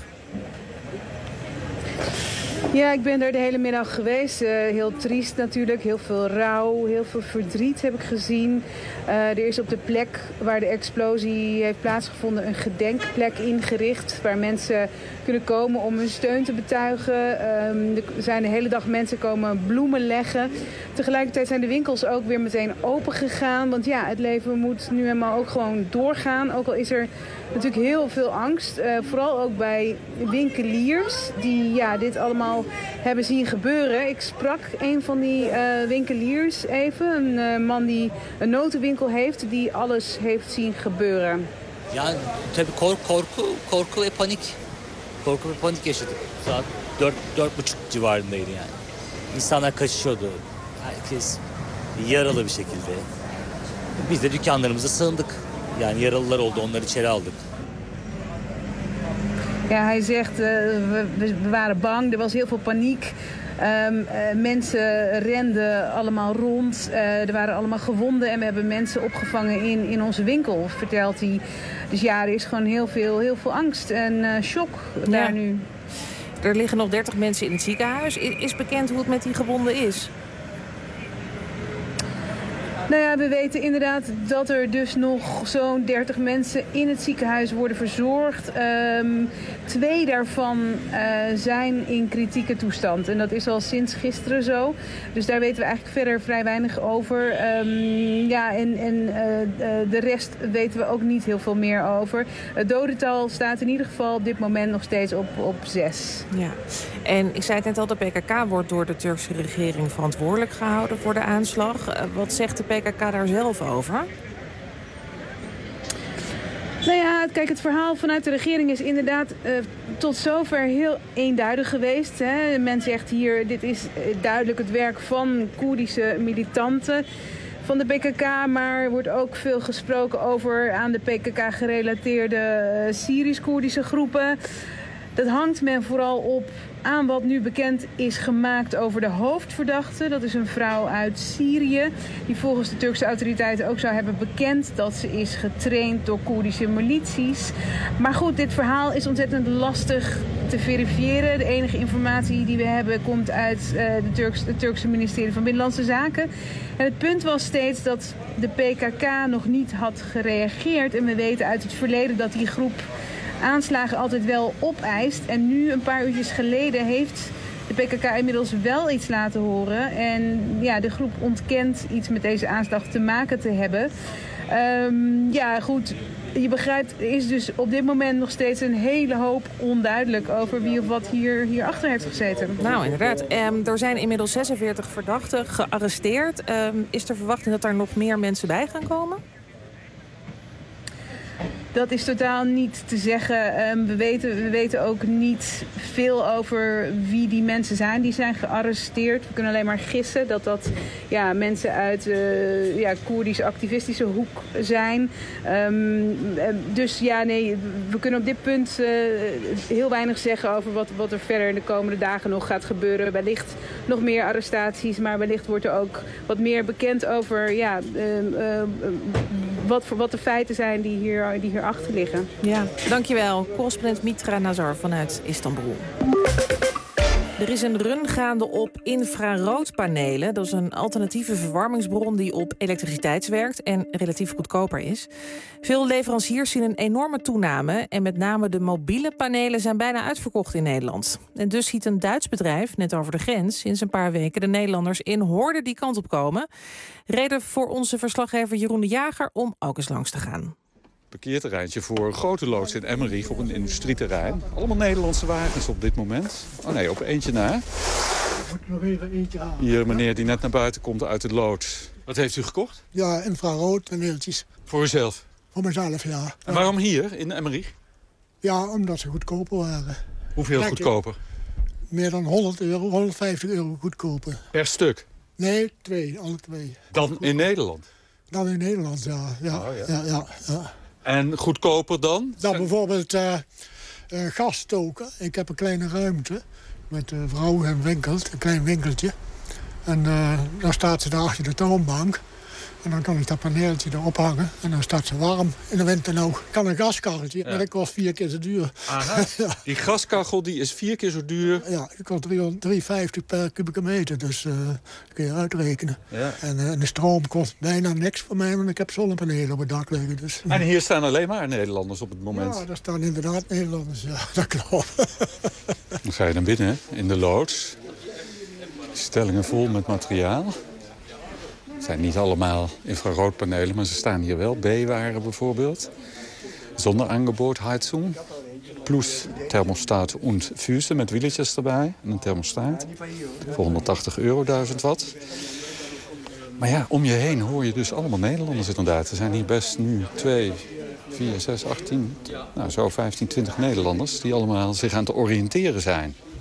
Ja, ik ben daar de hele middag geweest. Heel triest natuurlijk, heel veel rouw, heel veel verdriet heb ik gezien. Er is op de plek waar de explosie heeft plaatsgevonden een gedenkplek ingericht, waar mensen kunnen komen om hun steun te betuigen. Er zijn de hele dag mensen komen bloemen leggen. Tegelijkertijd zijn de winkels ook weer meteen open gegaan. Want ja, het leven moet nu helemaal ook gewoon doorgaan. Ook al is er natuurlijk heel veel angst. Vooral ook bij winkeliers die dit allemaal hebben zien gebeuren. Ik sprak een van die winkeliers even. Een man die een notenwinkel heeft die alles heeft zien gebeuren. Ja, tabii korku ve panik. Korku ve panik yaşadık. Saat 4:30 civarındaydı yani. İnsanlar kaçışıyordu. Herkes yaralı bir şekilde. Biz de dükkanlarımıza sığındık. Yani yaralılar oldu, onları içeri aldık. Ja, hij zegt, we waren bang, er was heel veel paniek. Mensen renden allemaal rond. Er waren allemaal gewonden en we hebben mensen opgevangen in onze winkel, vertelt hij. Dus ja, er is gewoon heel veel angst en shock daar nu. Er liggen nog 30 mensen in het ziekenhuis. Is bekend hoe het met die gewonden is? Nou ja, we weten inderdaad dat er dus nog zo'n 30 mensen in het ziekenhuis worden verzorgd. 2 daarvan zijn in kritieke toestand. En dat is al sinds gisteren zo. Dus daar weten we eigenlijk verder vrij weinig over. De rest weten we ook niet heel veel meer over. Het dodental staat in ieder geval op dit moment nog steeds op 6. Ja. En ik zei het net al, de PKK wordt door de Turkse regering verantwoordelijk gehouden voor de aanslag. Wat zegt de PKK daar zelf over? Nou ja, kijk, het verhaal vanuit de regering is inderdaad tot zover heel eenduidig geweest. Hè. Men zegt hier, dit is duidelijk het werk van Koerdische militanten van de PKK, maar er wordt ook veel gesproken over aan de PKK gerelateerde Syrisch-Koerdische groepen. Dat hangt men vooral op aan wat nu bekend is gemaakt over de hoofdverdachte. Dat is een vrouw uit Syrië, die volgens de Turkse autoriteiten ook zou hebben bekend dat ze is getraind door Koerdische milities. Maar goed, dit verhaal is ontzettend lastig te verifiëren. De enige informatie die we hebben komt uit het Turkse ministerie van Binnenlandse Zaken. En het punt was steeds dat de PKK nog niet had gereageerd. En we weten uit het verleden dat die groep aanslagen altijd wel opeist. En nu, een paar uurtjes geleden, heeft de PKK inmiddels wel iets laten horen. En ja, de groep ontkent iets met deze aanslag te maken te hebben. Goed, je begrijpt, er is dus op dit moment nog steeds een hele hoop onduidelijk over wie of wat hierachter heeft gezeten. Nou, inderdaad. Er zijn inmiddels 46 verdachten gearresteerd. Is er verwachting dat er nog meer mensen bij gaan komen? Dat is totaal niet te zeggen. We weten ook niet veel over wie die mensen zijn. Die zijn gearresteerd. We kunnen alleen maar gissen dat mensen uit Koerdisch activistische hoek zijn. We kunnen op dit punt heel weinig zeggen over wat er verder in de komende dagen nog gaat gebeuren. Wellicht nog meer arrestaties, maar wellicht wordt er ook wat meer bekend over wat de feiten zijn die hier achter liggen. Ja, dankjewel. Correspondent Mitra Nazar vanuit Istanbul. Er is een run gaande op infraroodpanelen. Dat is een alternatieve verwarmingsbron die op elektriciteit werkt en relatief goedkoper is. Veel leveranciers zien een enorme toename en met name de mobiele panelen zijn bijna uitverkocht in Nederland. En dus ziet een Duits bedrijf net over de grens sinds een paar weken de Nederlanders in horden die kant op komen. Reden voor onze verslaggever Jeroen de Jager om ook eens langs te gaan. Parkeerterreintje voor een grote loods in Emmerich op een industrieterrein. Allemaal Nederlandse wagens op dit moment. Oh nee, op eentje na. Moet nog even eentje halen. Hier een meneer die net naar buiten komt uit het lood. Wat heeft u gekocht? Ja, infraroodpaneeltjes. Voor uzelf? Voor mezelf, ja. En waarom hier, in Emmerich? Ja, omdat ze goedkoper waren. Hoeveel goedkoper? Meer dan 100 euro, 150 euro goedkoper. Per stuk? Nee, alle twee. Dan in Nederland? Dan in Nederland, ja. Ja. En goedkoper dan? Dan bijvoorbeeld gas stoken. Ik heb een kleine ruimte met vrouw en winkelt, een klein winkeltje. En dan staat ze daar achter de toonbank. En dan kan ik dat paneeltje erop hangen. En dan staat ze warm in de winter nog. Ik kan een gaskacheltje, maar dat kost 4 keer zo duur. Aha. Ja. Die gaskachel die is 4 keer zo duur? Ja, die kost 3,50 per kubieke meter. Dus dat kun je uitrekenen. Ja. En de stroom kost bijna niks voor mij, want ik heb zonnepanelen op het dak liggen. Dus, en hier staan alleen maar Nederlanders op het moment? Ja, daar staan inderdaad Nederlanders. Ja, dat klopt. Dan ga je naar binnen, in de loods. Stellingen vol met materiaal. Het zijn niet allemaal infraroodpanelen, maar ze staan hier wel. B-waren bijvoorbeeld. Zonder aangebod, Heizung. Plus thermostaat und Füße met wieletjes erbij. En een thermostaat. Voor 180 euro, 1000 watt. Maar ja, om je heen hoor je dus allemaal Nederlanders inderdaad. Er zijn hier best nu 2, 4, 6, 8, 10... Nou, zo 15, 20 Nederlanders die allemaal zich aan het oriënteren zijn.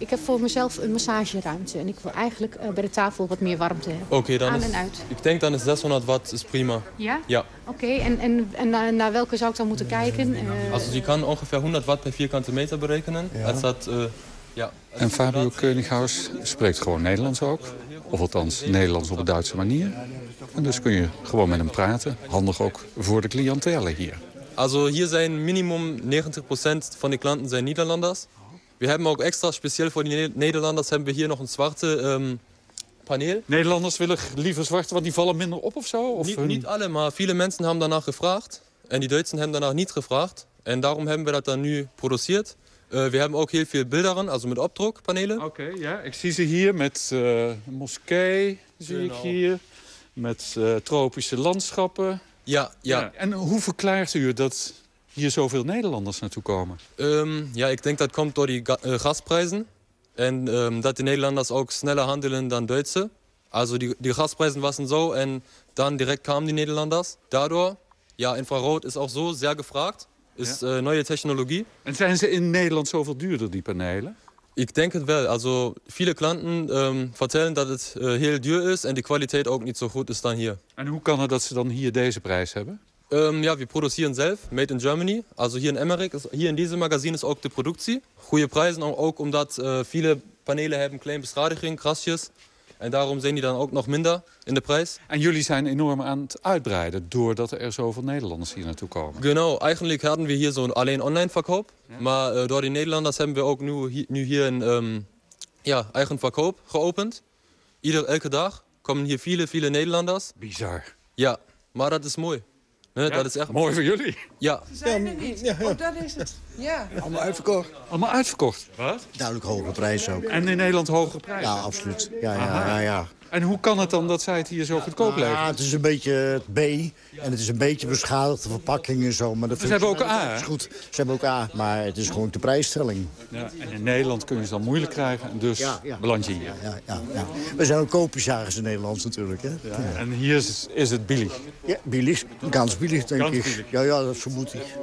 Ik heb voor mezelf een massageruimte. En ik wil eigenlijk bij de tafel wat meer warmte hebben. Oké, dan aan is, en uit. ik denk dan is 600 watt is prima. Ja? Ja. Oké, en naar welke zou ik dan moeten kijken? Also je kan ongeveer 100 watt per vierkante meter berekenen. Ja. Als dat, ja. En Fabio Koenighaus spreekt gewoon Nederlands ook. Of althans Nederlands op een Duitse manier. En dus kun je gewoon met hem praten. Handig ook voor de cliëntele hier. Also hier zijn minimum 90% van de klanten zijn Nederlanders. We hebben ook extra speciaal voor die Nederlanders hebben we hier nog een zwarte paneel. Nederlanders willen liever zwarte, want die vallen minder op of zo? Of niet alle, maar viele mensen hebben danach gevraagd. En die Duitsers hebben danach niet gevraagd. En daarom hebben we dat dan nu geproduceerd. We hebben ook heel veel beelderen, also met opdrukpanelen. Oké, ja. Ik zie ze hier met een moskee, zie ik hier. Met tropische landschappen. Ja. En hoe verklaart u dat hier zoveel Nederlanders naartoe komen? Ja, ik denk dat komt door die gasprijzen. En dat de Nederlanders ook sneller handelen dan Duitsers. Also die gasprijzen waren zo en dan direct kwamen die Nederlanders. Daardoor, ja, infrarood is ook zo zeer gevraagd. Is nieuwe technologie. En zijn ze in Nederland zoveel duurder, die panelen? Ik denk het wel. Also viele klanten vertellen dat het heel duur is en de kwaliteit ook niet zo goed is dan hier. En hoe kan het dat ze dan hier deze prijs hebben? Ja, we produceren zelf, made in Germany. Also hier in Emmerich, hier in diesem magazine is ook de productie. Goede prijzen, ook omdat viele panelen hebben kleine beschadiging, krasjes. En daarom zijn die dan ook nog minder in de prijs. En jullie zijn enorm aan het uitbreiden doordat er zoveel Nederlanders hier naartoe komen. Genau, eigenlijk hadden we hier zo'n alleen online verkoop. Ja. Maar door die Nederlanders hebben we ook nu hier een eigen verkoop geopend. Elke dag komen hier viele Nederlanders. Bizar. Ja, maar dat is mooi. Nee, Ja? Dat is echt mooi voor jullie. Ja. Ze zijn er niet. Ja. Oh, dat is het. Ja. Allemaal uitverkocht. Allemaal uitverkocht? Wat? Duidelijk hogere prijs ook. En in Nederland hogere prijzen? Ja, absoluut. Ja. En hoe kan het dan dat zij het hier zo goedkoop leveren? Ja, het is een beetje het B en het is een beetje beschadigd, de verpakking en zo. Maar ze hebben ook A, is goed. Ze hebben ook A, maar het is gewoon de prijsstelling. Ja, en in Nederland kun je ze dan moeilijk krijgen, en dus beland je hier. Ja. We zijn ook koopjesjagers in Nederland natuurlijk. Hè? Ja. En hier is het billig? Ja, billig. Ganz billig, denk ik. Billig. Ja, dat vermoed ik.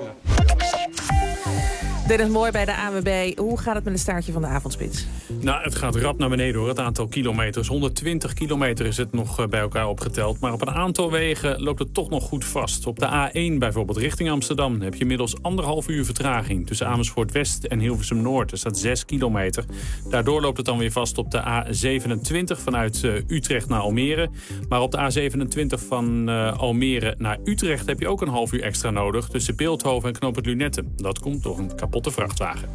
Dennis Mooi bij de ANWB. Hoe gaat het met het staartje van de avondspits? Nou, het gaat rap naar beneden hoor, het aantal kilometers. 120 kilometer is het nog bij elkaar opgeteld. Maar op een aantal wegen loopt het toch nog goed vast. Op de A1 bijvoorbeeld richting Amsterdam heb je inmiddels 1,5 uur vertraging. Tussen Amersfoort West en Hilversum Noord. Er staat 6 kilometer. Daardoor loopt het dan weer vast op de A27 vanuit Utrecht naar Almere. Maar op de A27 van Almere naar Utrecht heb je ook een half uur extra nodig. Tussen Beeldhoven en Knoopend Lunetten. Dat komt door een kapotte vrachtwagen.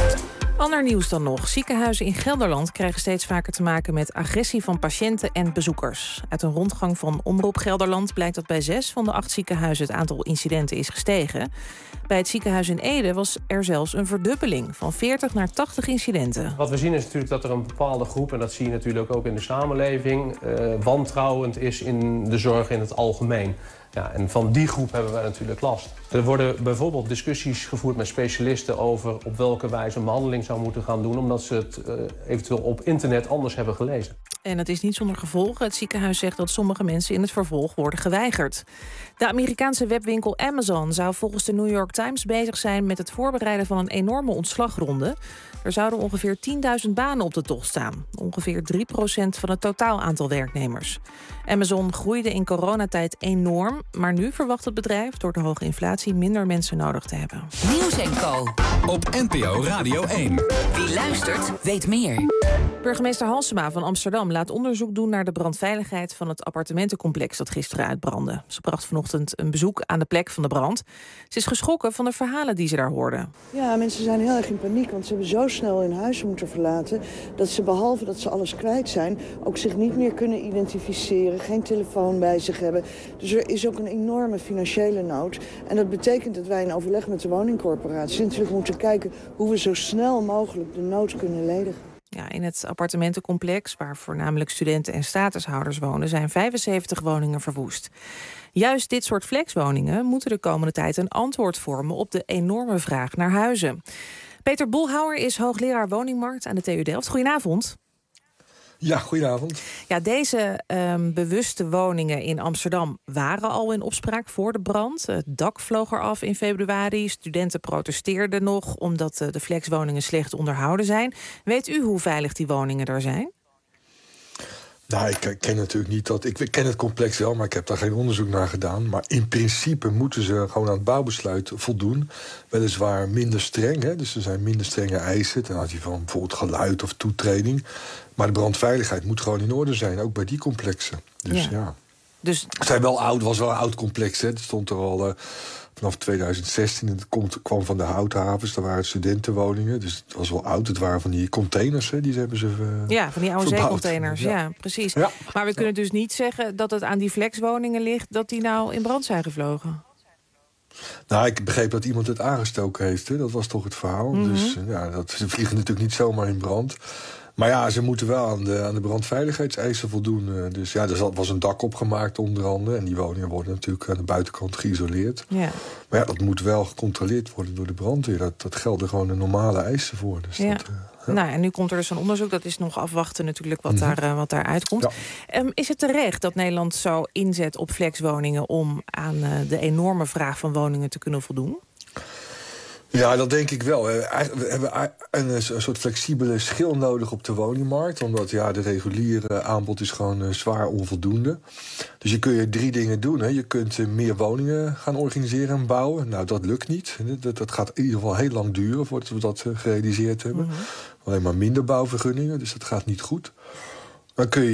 Ander nieuws dan nog. Ziekenhuizen in Gelderland krijgen steeds vaker te maken met agressie van patiënten en bezoekers. Uit een rondgang van Omroep Gelderland blijkt dat bij 6 van de 8 ziekenhuizen het aantal incidenten is gestegen. Bij het ziekenhuis in Ede was er zelfs een verdubbeling van 40 naar 80 incidenten. Wat we zien is natuurlijk dat er een bepaalde groep, en dat zie je natuurlijk ook in de samenleving, wantrouwend is in de zorg in het algemeen. Ja, en van die groep hebben wij natuurlijk last. Er worden bijvoorbeeld discussies gevoerd met specialisten over op welke wijze een behandeling zou moeten gaan doen, omdat ze het eventueel op internet anders hebben gelezen. En het is niet zonder gevolgen. Het ziekenhuis zegt dat sommige mensen in het vervolg worden geweigerd. De Amerikaanse webwinkel Amazon zou volgens de New York Times bezig zijn met het voorbereiden van een enorme ontslagronde. Er zouden ongeveer 10.000 banen op de tocht staan. Ongeveer 3% van het totaal aantal werknemers. Amazon groeide in coronatijd enorm, maar nu verwacht het bedrijf door de hoge inflatie minder mensen nodig te hebben. Nieuws & Co. Op NPO Radio 1. Wie luistert, weet meer. Burgemeester Halsema van Amsterdam laat onderzoek doen naar de brandveiligheid van het appartementencomplex dat gisteren uitbrandde. Ze bracht vanochtend een bezoek aan de plek van de brand. Ze is geschrokken van de verhalen die ze daar hoorde. Ja, mensen zijn heel erg in paniek, want ze hebben zo snel hun huis moeten verlaten dat ze, behalve dat ze alles kwijt zijn, ook zich niet meer kunnen identificeren, geen telefoon bij zich hebben. Dus er is ook een enorme financiële nood. En dat betekent dat wij in overleg met de woningcorporatie natuurlijk moeten kijken hoe we zo snel mogelijk de nood kunnen ledigen. Ja, in het appartementencomplex, waar voornamelijk studenten en statushouders wonen, zijn 75 woningen verwoest. Juist dit soort flexwoningen moeten de komende tijd een antwoord vormen op de enorme vraag naar huizen. Peter Boelhouwer is hoogleraar woningmarkt aan de TU Delft. Goedenavond. Ja, goedenavond. Ja, deze bewuste woningen in Amsterdam waren al in opspraak voor de brand. Het dak vloog eraf in februari. Studenten protesteerden nog omdat de flexwoningen slecht onderhouden zijn. Weet u hoe veilig die woningen er zijn? Nou, ik ken natuurlijk niet dat. Ik ken het complex wel, maar ik heb daar geen onderzoek naar gedaan. Maar in principe moeten ze gewoon aan het bouwbesluit voldoen. Weliswaar minder streng, hè? Dus er zijn minder strenge eisen ten aanzien van bijvoorbeeld geluid of toetreding. Maar de brandveiligheid moet gewoon in orde zijn, ook bij die complexen. Dus ja. Dus... Het was wel een oud complex, hè? Het stond er al vanaf 2016. Het kwam van de houthavens, daar waren studentenwoningen. Dus het was wel oud. Het waren van die containers, hè? Die hebben ze van die oude zeecontainers. Ja, precies. Ja. Maar we kunnen dus niet zeggen dat het aan die flexwoningen ligt dat die nou in brand zijn gevlogen. Nou, ik begreep dat iemand het aangestoken heeft. Hè? Dat was toch het verhaal. Dus ze vliegen natuurlijk niet zomaar in brand. Maar ja, ze moeten wel aan de brandveiligheidseisen voldoen. Dus ja, er was een dak opgemaakt onder andere. En die woningen worden natuurlijk aan de buitenkant geïsoleerd. Ja. Maar ja, dat moet wel gecontroleerd worden door de brandweer. Dat gelden gewoon de normale eisen voor. Dus ja. Nou, en nu komt er dus een onderzoek. Dat is nog afwachten natuurlijk wat daar uitkomt. Ja. Is het terecht dat Nederland zo inzet op flexwoningen om aan de enorme vraag van woningen te kunnen voldoen? Ja, dat denk ik wel. We hebben een soort flexibele schil nodig op de woningmarkt. Omdat de reguliere aanbod is gewoon zwaar onvoldoende. Dus je kun je 3 dingen doen. Hè. Je kunt meer woningen gaan organiseren en bouwen. Nou, dat lukt niet. Dat gaat in ieder geval heel lang duren voordat we dat gerealiseerd hebben. Alleen maar minder bouwvergunningen, dus dat gaat niet goed. Dan kun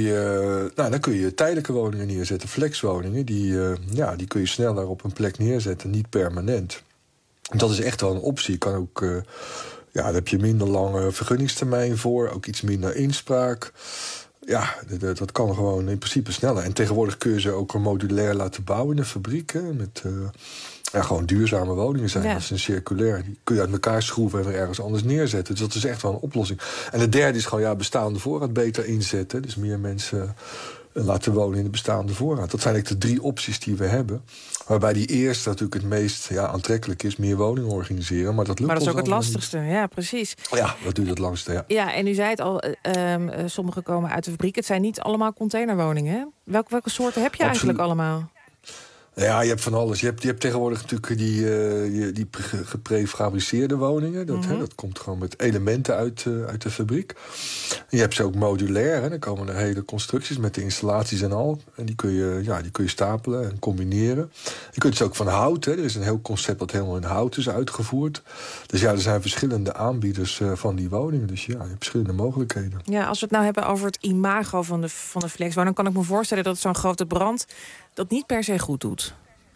je tijdelijke woningen neerzetten, flexwoningen. Die kun je sneller op een plek neerzetten, niet permanent. Dat is echt wel een optie. Kan ook, daar heb je minder lange vergunningstermijn voor. Ook iets minder inspraak. Ja, dat kan gewoon in principe sneller. En tegenwoordig kun je ze ook modulair laten bouwen in de fabriek. Hè, met gewoon duurzame woningen zijn. Ja. Dat is een circulair. Die kun je uit elkaar schroeven en weer ergens anders neerzetten. Dus dat is echt wel een oplossing. En de derde is gewoon bestaande voorraad beter inzetten. Dus meer mensen laten wonen in de bestaande voorraad. Dat zijn eigenlijk de 3 opties die we hebben. Waarbij die eerste natuurlijk het meest aantrekkelijk is. Meer woningen organiseren. Maar dat lukt. Maar dat is ook het lastigste. Ja, precies. Ja, dat duurt het langste. Ja. Ja, en u zei het al. Sommige komen uit de fabriek. Het zijn niet allemaal containerwoningen. Hè? Welke soorten heb je eigenlijk allemaal? Ja, je hebt van alles. Je hebt tegenwoordig natuurlijk die geprefabriceerde woningen. Dat komt gewoon met elementen uit de fabriek. En je hebt ze ook modulair. Hè. Dan komen er hele constructies met de installaties en al. En die kun je stapelen en combineren. Je kunt ze ook van hout. Hè. Er is een heel concept dat helemaal in hout is uitgevoerd. Dus er zijn verschillende aanbieders van die woningen. Dus je hebt verschillende mogelijkheden. Ja, als we het nou hebben over het imago van de flexwoning, dan kan ik me voorstellen dat zo'n grote brand dat niet per se goed doet.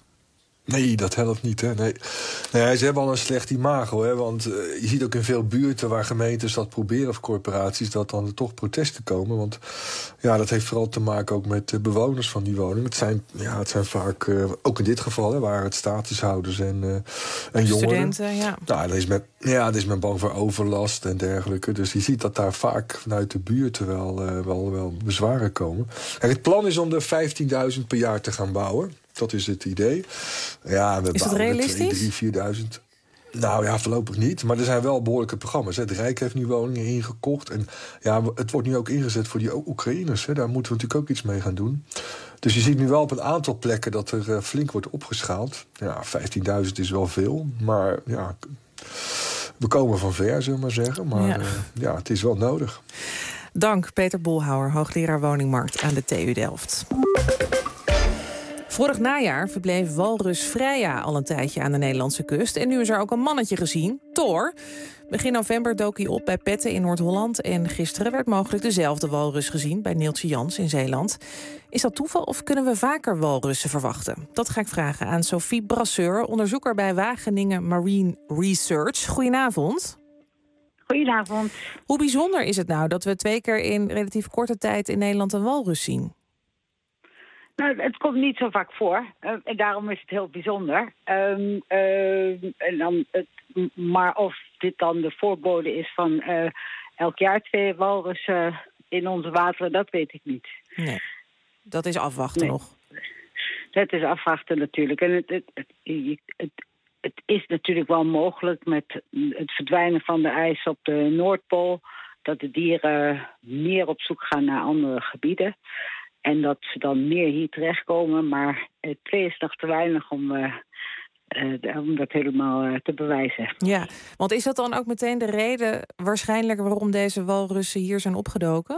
Nee, dat helpt niet. Hè? Nee, ze hebben al een slecht imago. Hè? Want je ziet ook in veel buurten waar gemeentes dat proberen of corporaties, dat dan er toch protesten komen. Want dat heeft vooral te maken ook met de bewoners van die woningen. Het zijn vaak, ook in dit geval, waren het statushouders en jongeren. Studenten, ja. Dat is men bang voor overlast en dergelijke. Dus je ziet dat daar vaak vanuit de buurten wel bezwaren komen. Kijk, het plan is om er 15.000 per jaar te gaan bouwen. Dat is het idee. Ja, we is dat realistisch? 3.000, 4.000. Nou ja, voorlopig niet. Maar er zijn wel behoorlijke programma's. Hè. Het Rijk heeft nu woningen ingekocht. En het wordt nu ook ingezet voor die Oekraïners. Hè. Daar moeten we natuurlijk ook iets mee gaan doen. Dus je ziet nu wel op een aantal plekken dat er flink wordt opgeschaald. Ja, 15.000 is wel veel. Maar we komen van ver, zullen we maar zeggen. Maar het is wel nodig. Dank, Peter Bolhouwer, hoogleraar woningmarkt aan de TU Delft. Vorig najaar verbleef walrus Freya al een tijdje aan de Nederlandse kust. En nu is er ook een mannetje gezien, Thor. Begin november dook hij op bij Petten in Noord-Holland. En gisteren werd mogelijk dezelfde walrus gezien bij Neeltje Jans in Zeeland. Is dat toeval of kunnen we vaker walrussen verwachten? Dat ga ik vragen aan Sophie Brasseur, onderzoeker bij Wageningen Marine Research. Goedenavond. Goedenavond. Hoe bijzonder is het nou dat we 2 keer in relatief korte tijd in Nederland een walrus zien? Nou, het komt niet zo vaak voor. En daarom is het heel bijzonder. Maar of dit dan de voorbode is van elk jaar 2 walrussen in onze wateren, dat weet ik niet. Nee, dat is afwachten nog. Dat is afwachten natuurlijk. En het is natuurlijk wel mogelijk met het verdwijnen van de ijs op de Noordpool, dat de dieren meer op zoek gaan naar andere gebieden. En dat ze dan meer hier terechtkomen. Maar 2 is nog te weinig om dat helemaal te bewijzen. Ja, want is dat dan ook meteen de reden waarschijnlijk waarom deze walrussen hier zijn opgedoken?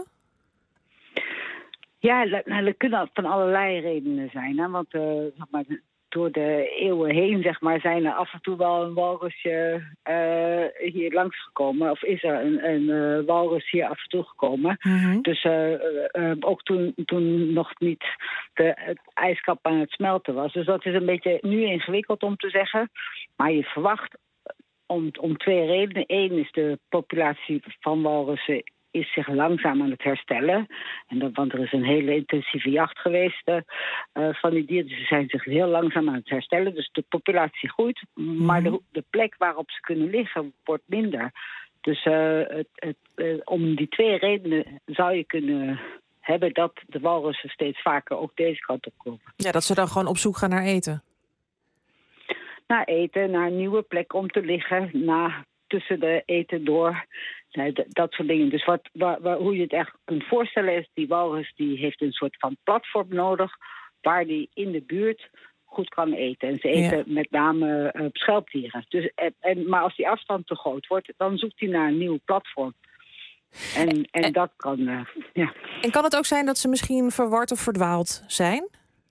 Ja, dat kunnen van allerlei redenen zijn. Hè? Want door de eeuwen heen, zeg maar, zijn er af en toe wel een walrusje hier langsgekomen. Of is er een walrus hier af en toe gekomen. Mm-hmm. Dus ook toen nog niet het ijskap aan het smelten was. Dus dat is een beetje nu ingewikkeld om te zeggen. Maar je verwacht om 2 redenen. 1 is de populatie van walrussen is zich langzaam aan het herstellen. Want er is een hele intensieve jacht geweest van die dieren. Dus ze zijn zich heel langzaam aan het herstellen. Dus de populatie groeit. Maar de plek waarop ze kunnen liggen wordt minder. Dus om die 2 redenen zou je kunnen hebben dat de walrussen steeds vaker ook deze kant op komen. Ja, dat ze dan gewoon op zoek gaan naar eten. Naar eten, naar een nieuwe plek om te liggen. Tussen de eten door. Dat soort dingen. Dus hoe je het echt kunt voorstellen is, die walrus die heeft een soort van platform nodig waar die in de buurt goed kan eten. En ze eten met name schelpdieren. Dus, maar als die afstand te groot wordt, dan zoekt hij naar een nieuw platform. En dat kan, ja. En kan het ook zijn dat ze misschien verward of verdwaald zijn?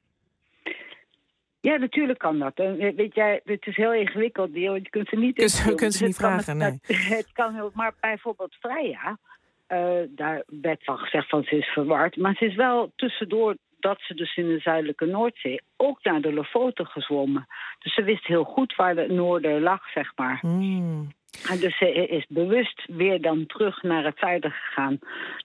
Ja, natuurlijk kan dat. Weet jij, het is heel ingewikkeld. Je kunt ze niet vragen, nee. Het kan heel, maar bijvoorbeeld Freya, daar werd van gezegd van ze is verward. Maar ze is wel tussendoor dat ze dus in de zuidelijke Noordzee ook naar de Lofoten gezwommen. Dus ze wist heel goed waar de noorden lag, zeg maar. Mm. En dus ze is bewust weer dan terug naar het zuiden gegaan.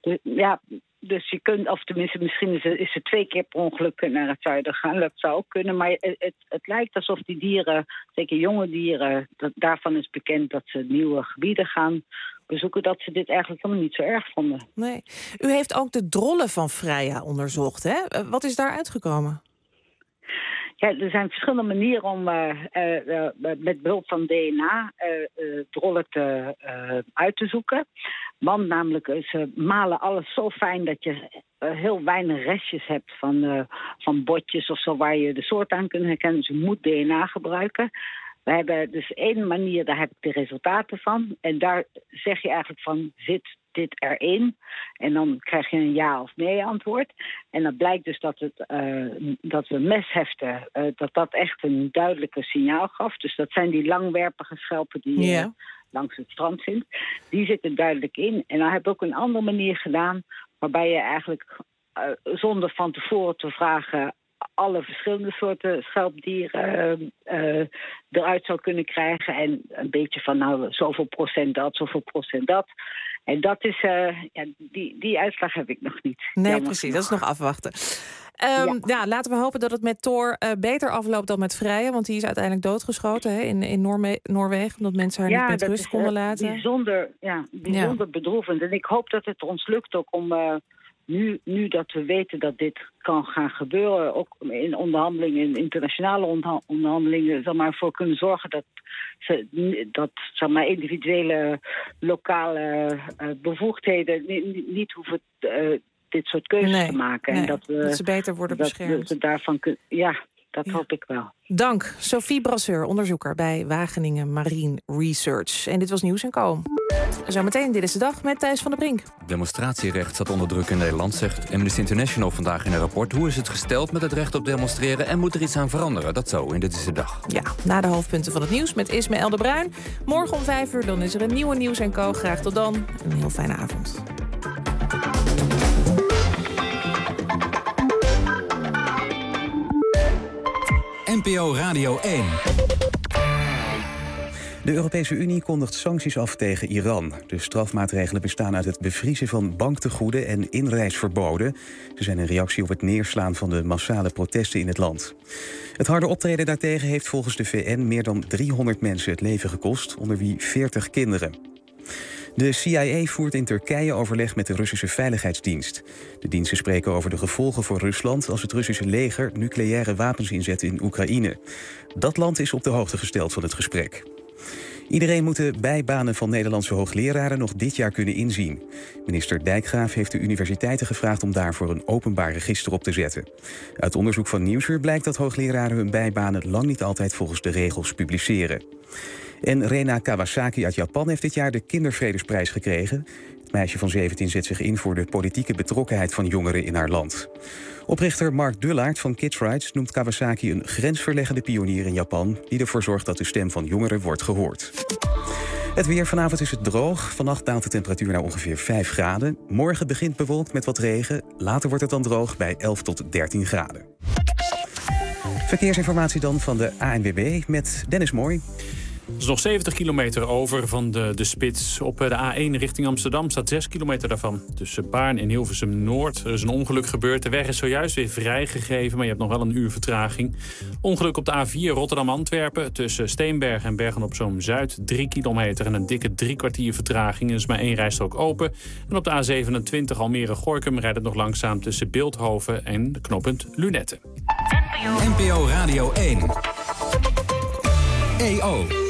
Dus je kunt, of tenminste misschien is ze 2 keer per ongeluk naar het zuiden gaan. Dat zou ook kunnen, maar het lijkt alsof die dieren, zeker jonge dieren, daarvan is bekend dat ze nieuwe gebieden gaan bezoeken, dat ze dit eigenlijk helemaal niet zo erg vonden. Nee. U heeft ook de drollen van Freya onderzocht, hè? Wat is daar uitgekomen? Ja, er zijn verschillende manieren om met behulp van DNA drollen uit te zoeken. Want namelijk, ze malen alles zo fijn dat je heel weinig restjes hebt van botjes of zo waar je de soort aan kunt herkennen. Dus je moet DNA gebruiken. We hebben dus 1 manier, daar heb ik de resultaten van. En daar zeg je eigenlijk van, zit dit erin? En dan krijg je een ja of nee antwoord. En dan blijkt dus dat we mesheften, dat echt een duidelijke signaal gaf. Dus dat zijn die langwerpige schelpen die je langs het strand vindt. Die zitten duidelijk in. En dan heb ik ook een andere manier gedaan, waarbij je eigenlijk zonder van tevoren te vragen alle verschillende soorten schelpdieren eruit zou kunnen krijgen. En een beetje van zoveel procent dat, zoveel procent dat. En dat is, die uitslag heb ik nog niet. Nee, precies, dat is nog afwachten. Laten we hopen dat het met Thor beter afloopt dan met Freya. Want die is uiteindelijk doodgeschoten in Noorwegen. Omdat mensen haar niet met rust konden laten. Bijzonder bedroevend. En ik hoop dat het ons lukt ook om nu dat we weten dat dit kan gaan gebeuren, ook in onderhandelingen, in internationale onderhandelingen, zeg maar, voor kunnen zorgen dat zeg maar, individuele lokale bevoegdheden niet hoeven dit soort keuzes te maken. Nee, en dat ze beter worden beschermd. Dat we daarvan dat hoop ik wel. Dank, Sophie Brasseur, onderzoeker bij Wageningen Marine Research. En dit was Nieuws & Co. Zometeen, dit is de dag met Thijs van der Brink. Demonstratierecht staat onder druk in Nederland, zegt Amnesty International vandaag in een rapport. Hoe is het gesteld met het recht op demonstreren en moet er iets aan veranderen? Dat zo in Dit is de Dag. Ja, na de hoofdpunten van het nieuws met Ismaël de Bruin. Morgen om 5 uur dan is er een nieuwe Nieuws & Co. Graag tot dan. Een heel fijne avond. NPO Radio 1. De Europese Unie kondigt sancties af tegen Iran. De strafmaatregelen bestaan uit het bevriezen van banktegoeden en inreisverboden. Ze zijn een reactie op het neerslaan van de massale protesten in het land. Het harde optreden daartegen heeft volgens de VN meer dan 300 mensen het leven gekost, onder wie 40 kinderen. De CIA voert in Turkije overleg met de Russische Veiligheidsdienst. De diensten spreken over de gevolgen voor Rusland als het Russische leger nucleaire wapens inzet in Oekraïne. Dat land is op de hoogte gesteld van het gesprek. Iedereen moet de bijbanen van Nederlandse hoogleraren nog dit jaar kunnen inzien. Minister Dijkgraaf heeft de universiteiten gevraagd om daarvoor een openbaar register op te zetten. Uit onderzoek van Nieuwsuur blijkt dat hoogleraren hun bijbanen lang niet altijd volgens de regels publiceren. En Rena Kawasaki uit Japan heeft dit jaar de Kindervredesprijs gekregen. Het meisje van 17 zet zich in voor de politieke betrokkenheid van jongeren in haar land. Oprichter Mark Dullaert van Kids Rights noemt Kawasaki een grensverleggende pionier in Japan die ervoor zorgt dat de stem van jongeren wordt gehoord. Het weer. Vanavond is het droog. Vannacht daalt de temperatuur naar ongeveer 5 graden. Morgen begint bewolkt met wat regen. Later wordt het dan droog bij 11 tot 13 graden. Verkeersinformatie dan van de ANWB met Dennis Mooi. Er is nog 70 kilometer over van de spits. Op de A1 richting Amsterdam staat 6 kilometer daarvan. Tussen Baarn en Hilversum-Noord. Er is een ongeluk gebeurd. De weg is zojuist weer vrijgegeven, maar je hebt nog wel een uur vertraging. Ongeluk op de A4 Rotterdam-Antwerpen. Tussen Steenberg en Bergen-op-Zoom-Zuid 3 kilometer en een dikke 3 kwartier vertraging. Er is maar 1 rijstrook open. En op de A27 Almere-Gorinchem rijdt het nog langzaam tussen Bilthoven en de knooppunt Lunetten. NPO Radio 1. EO.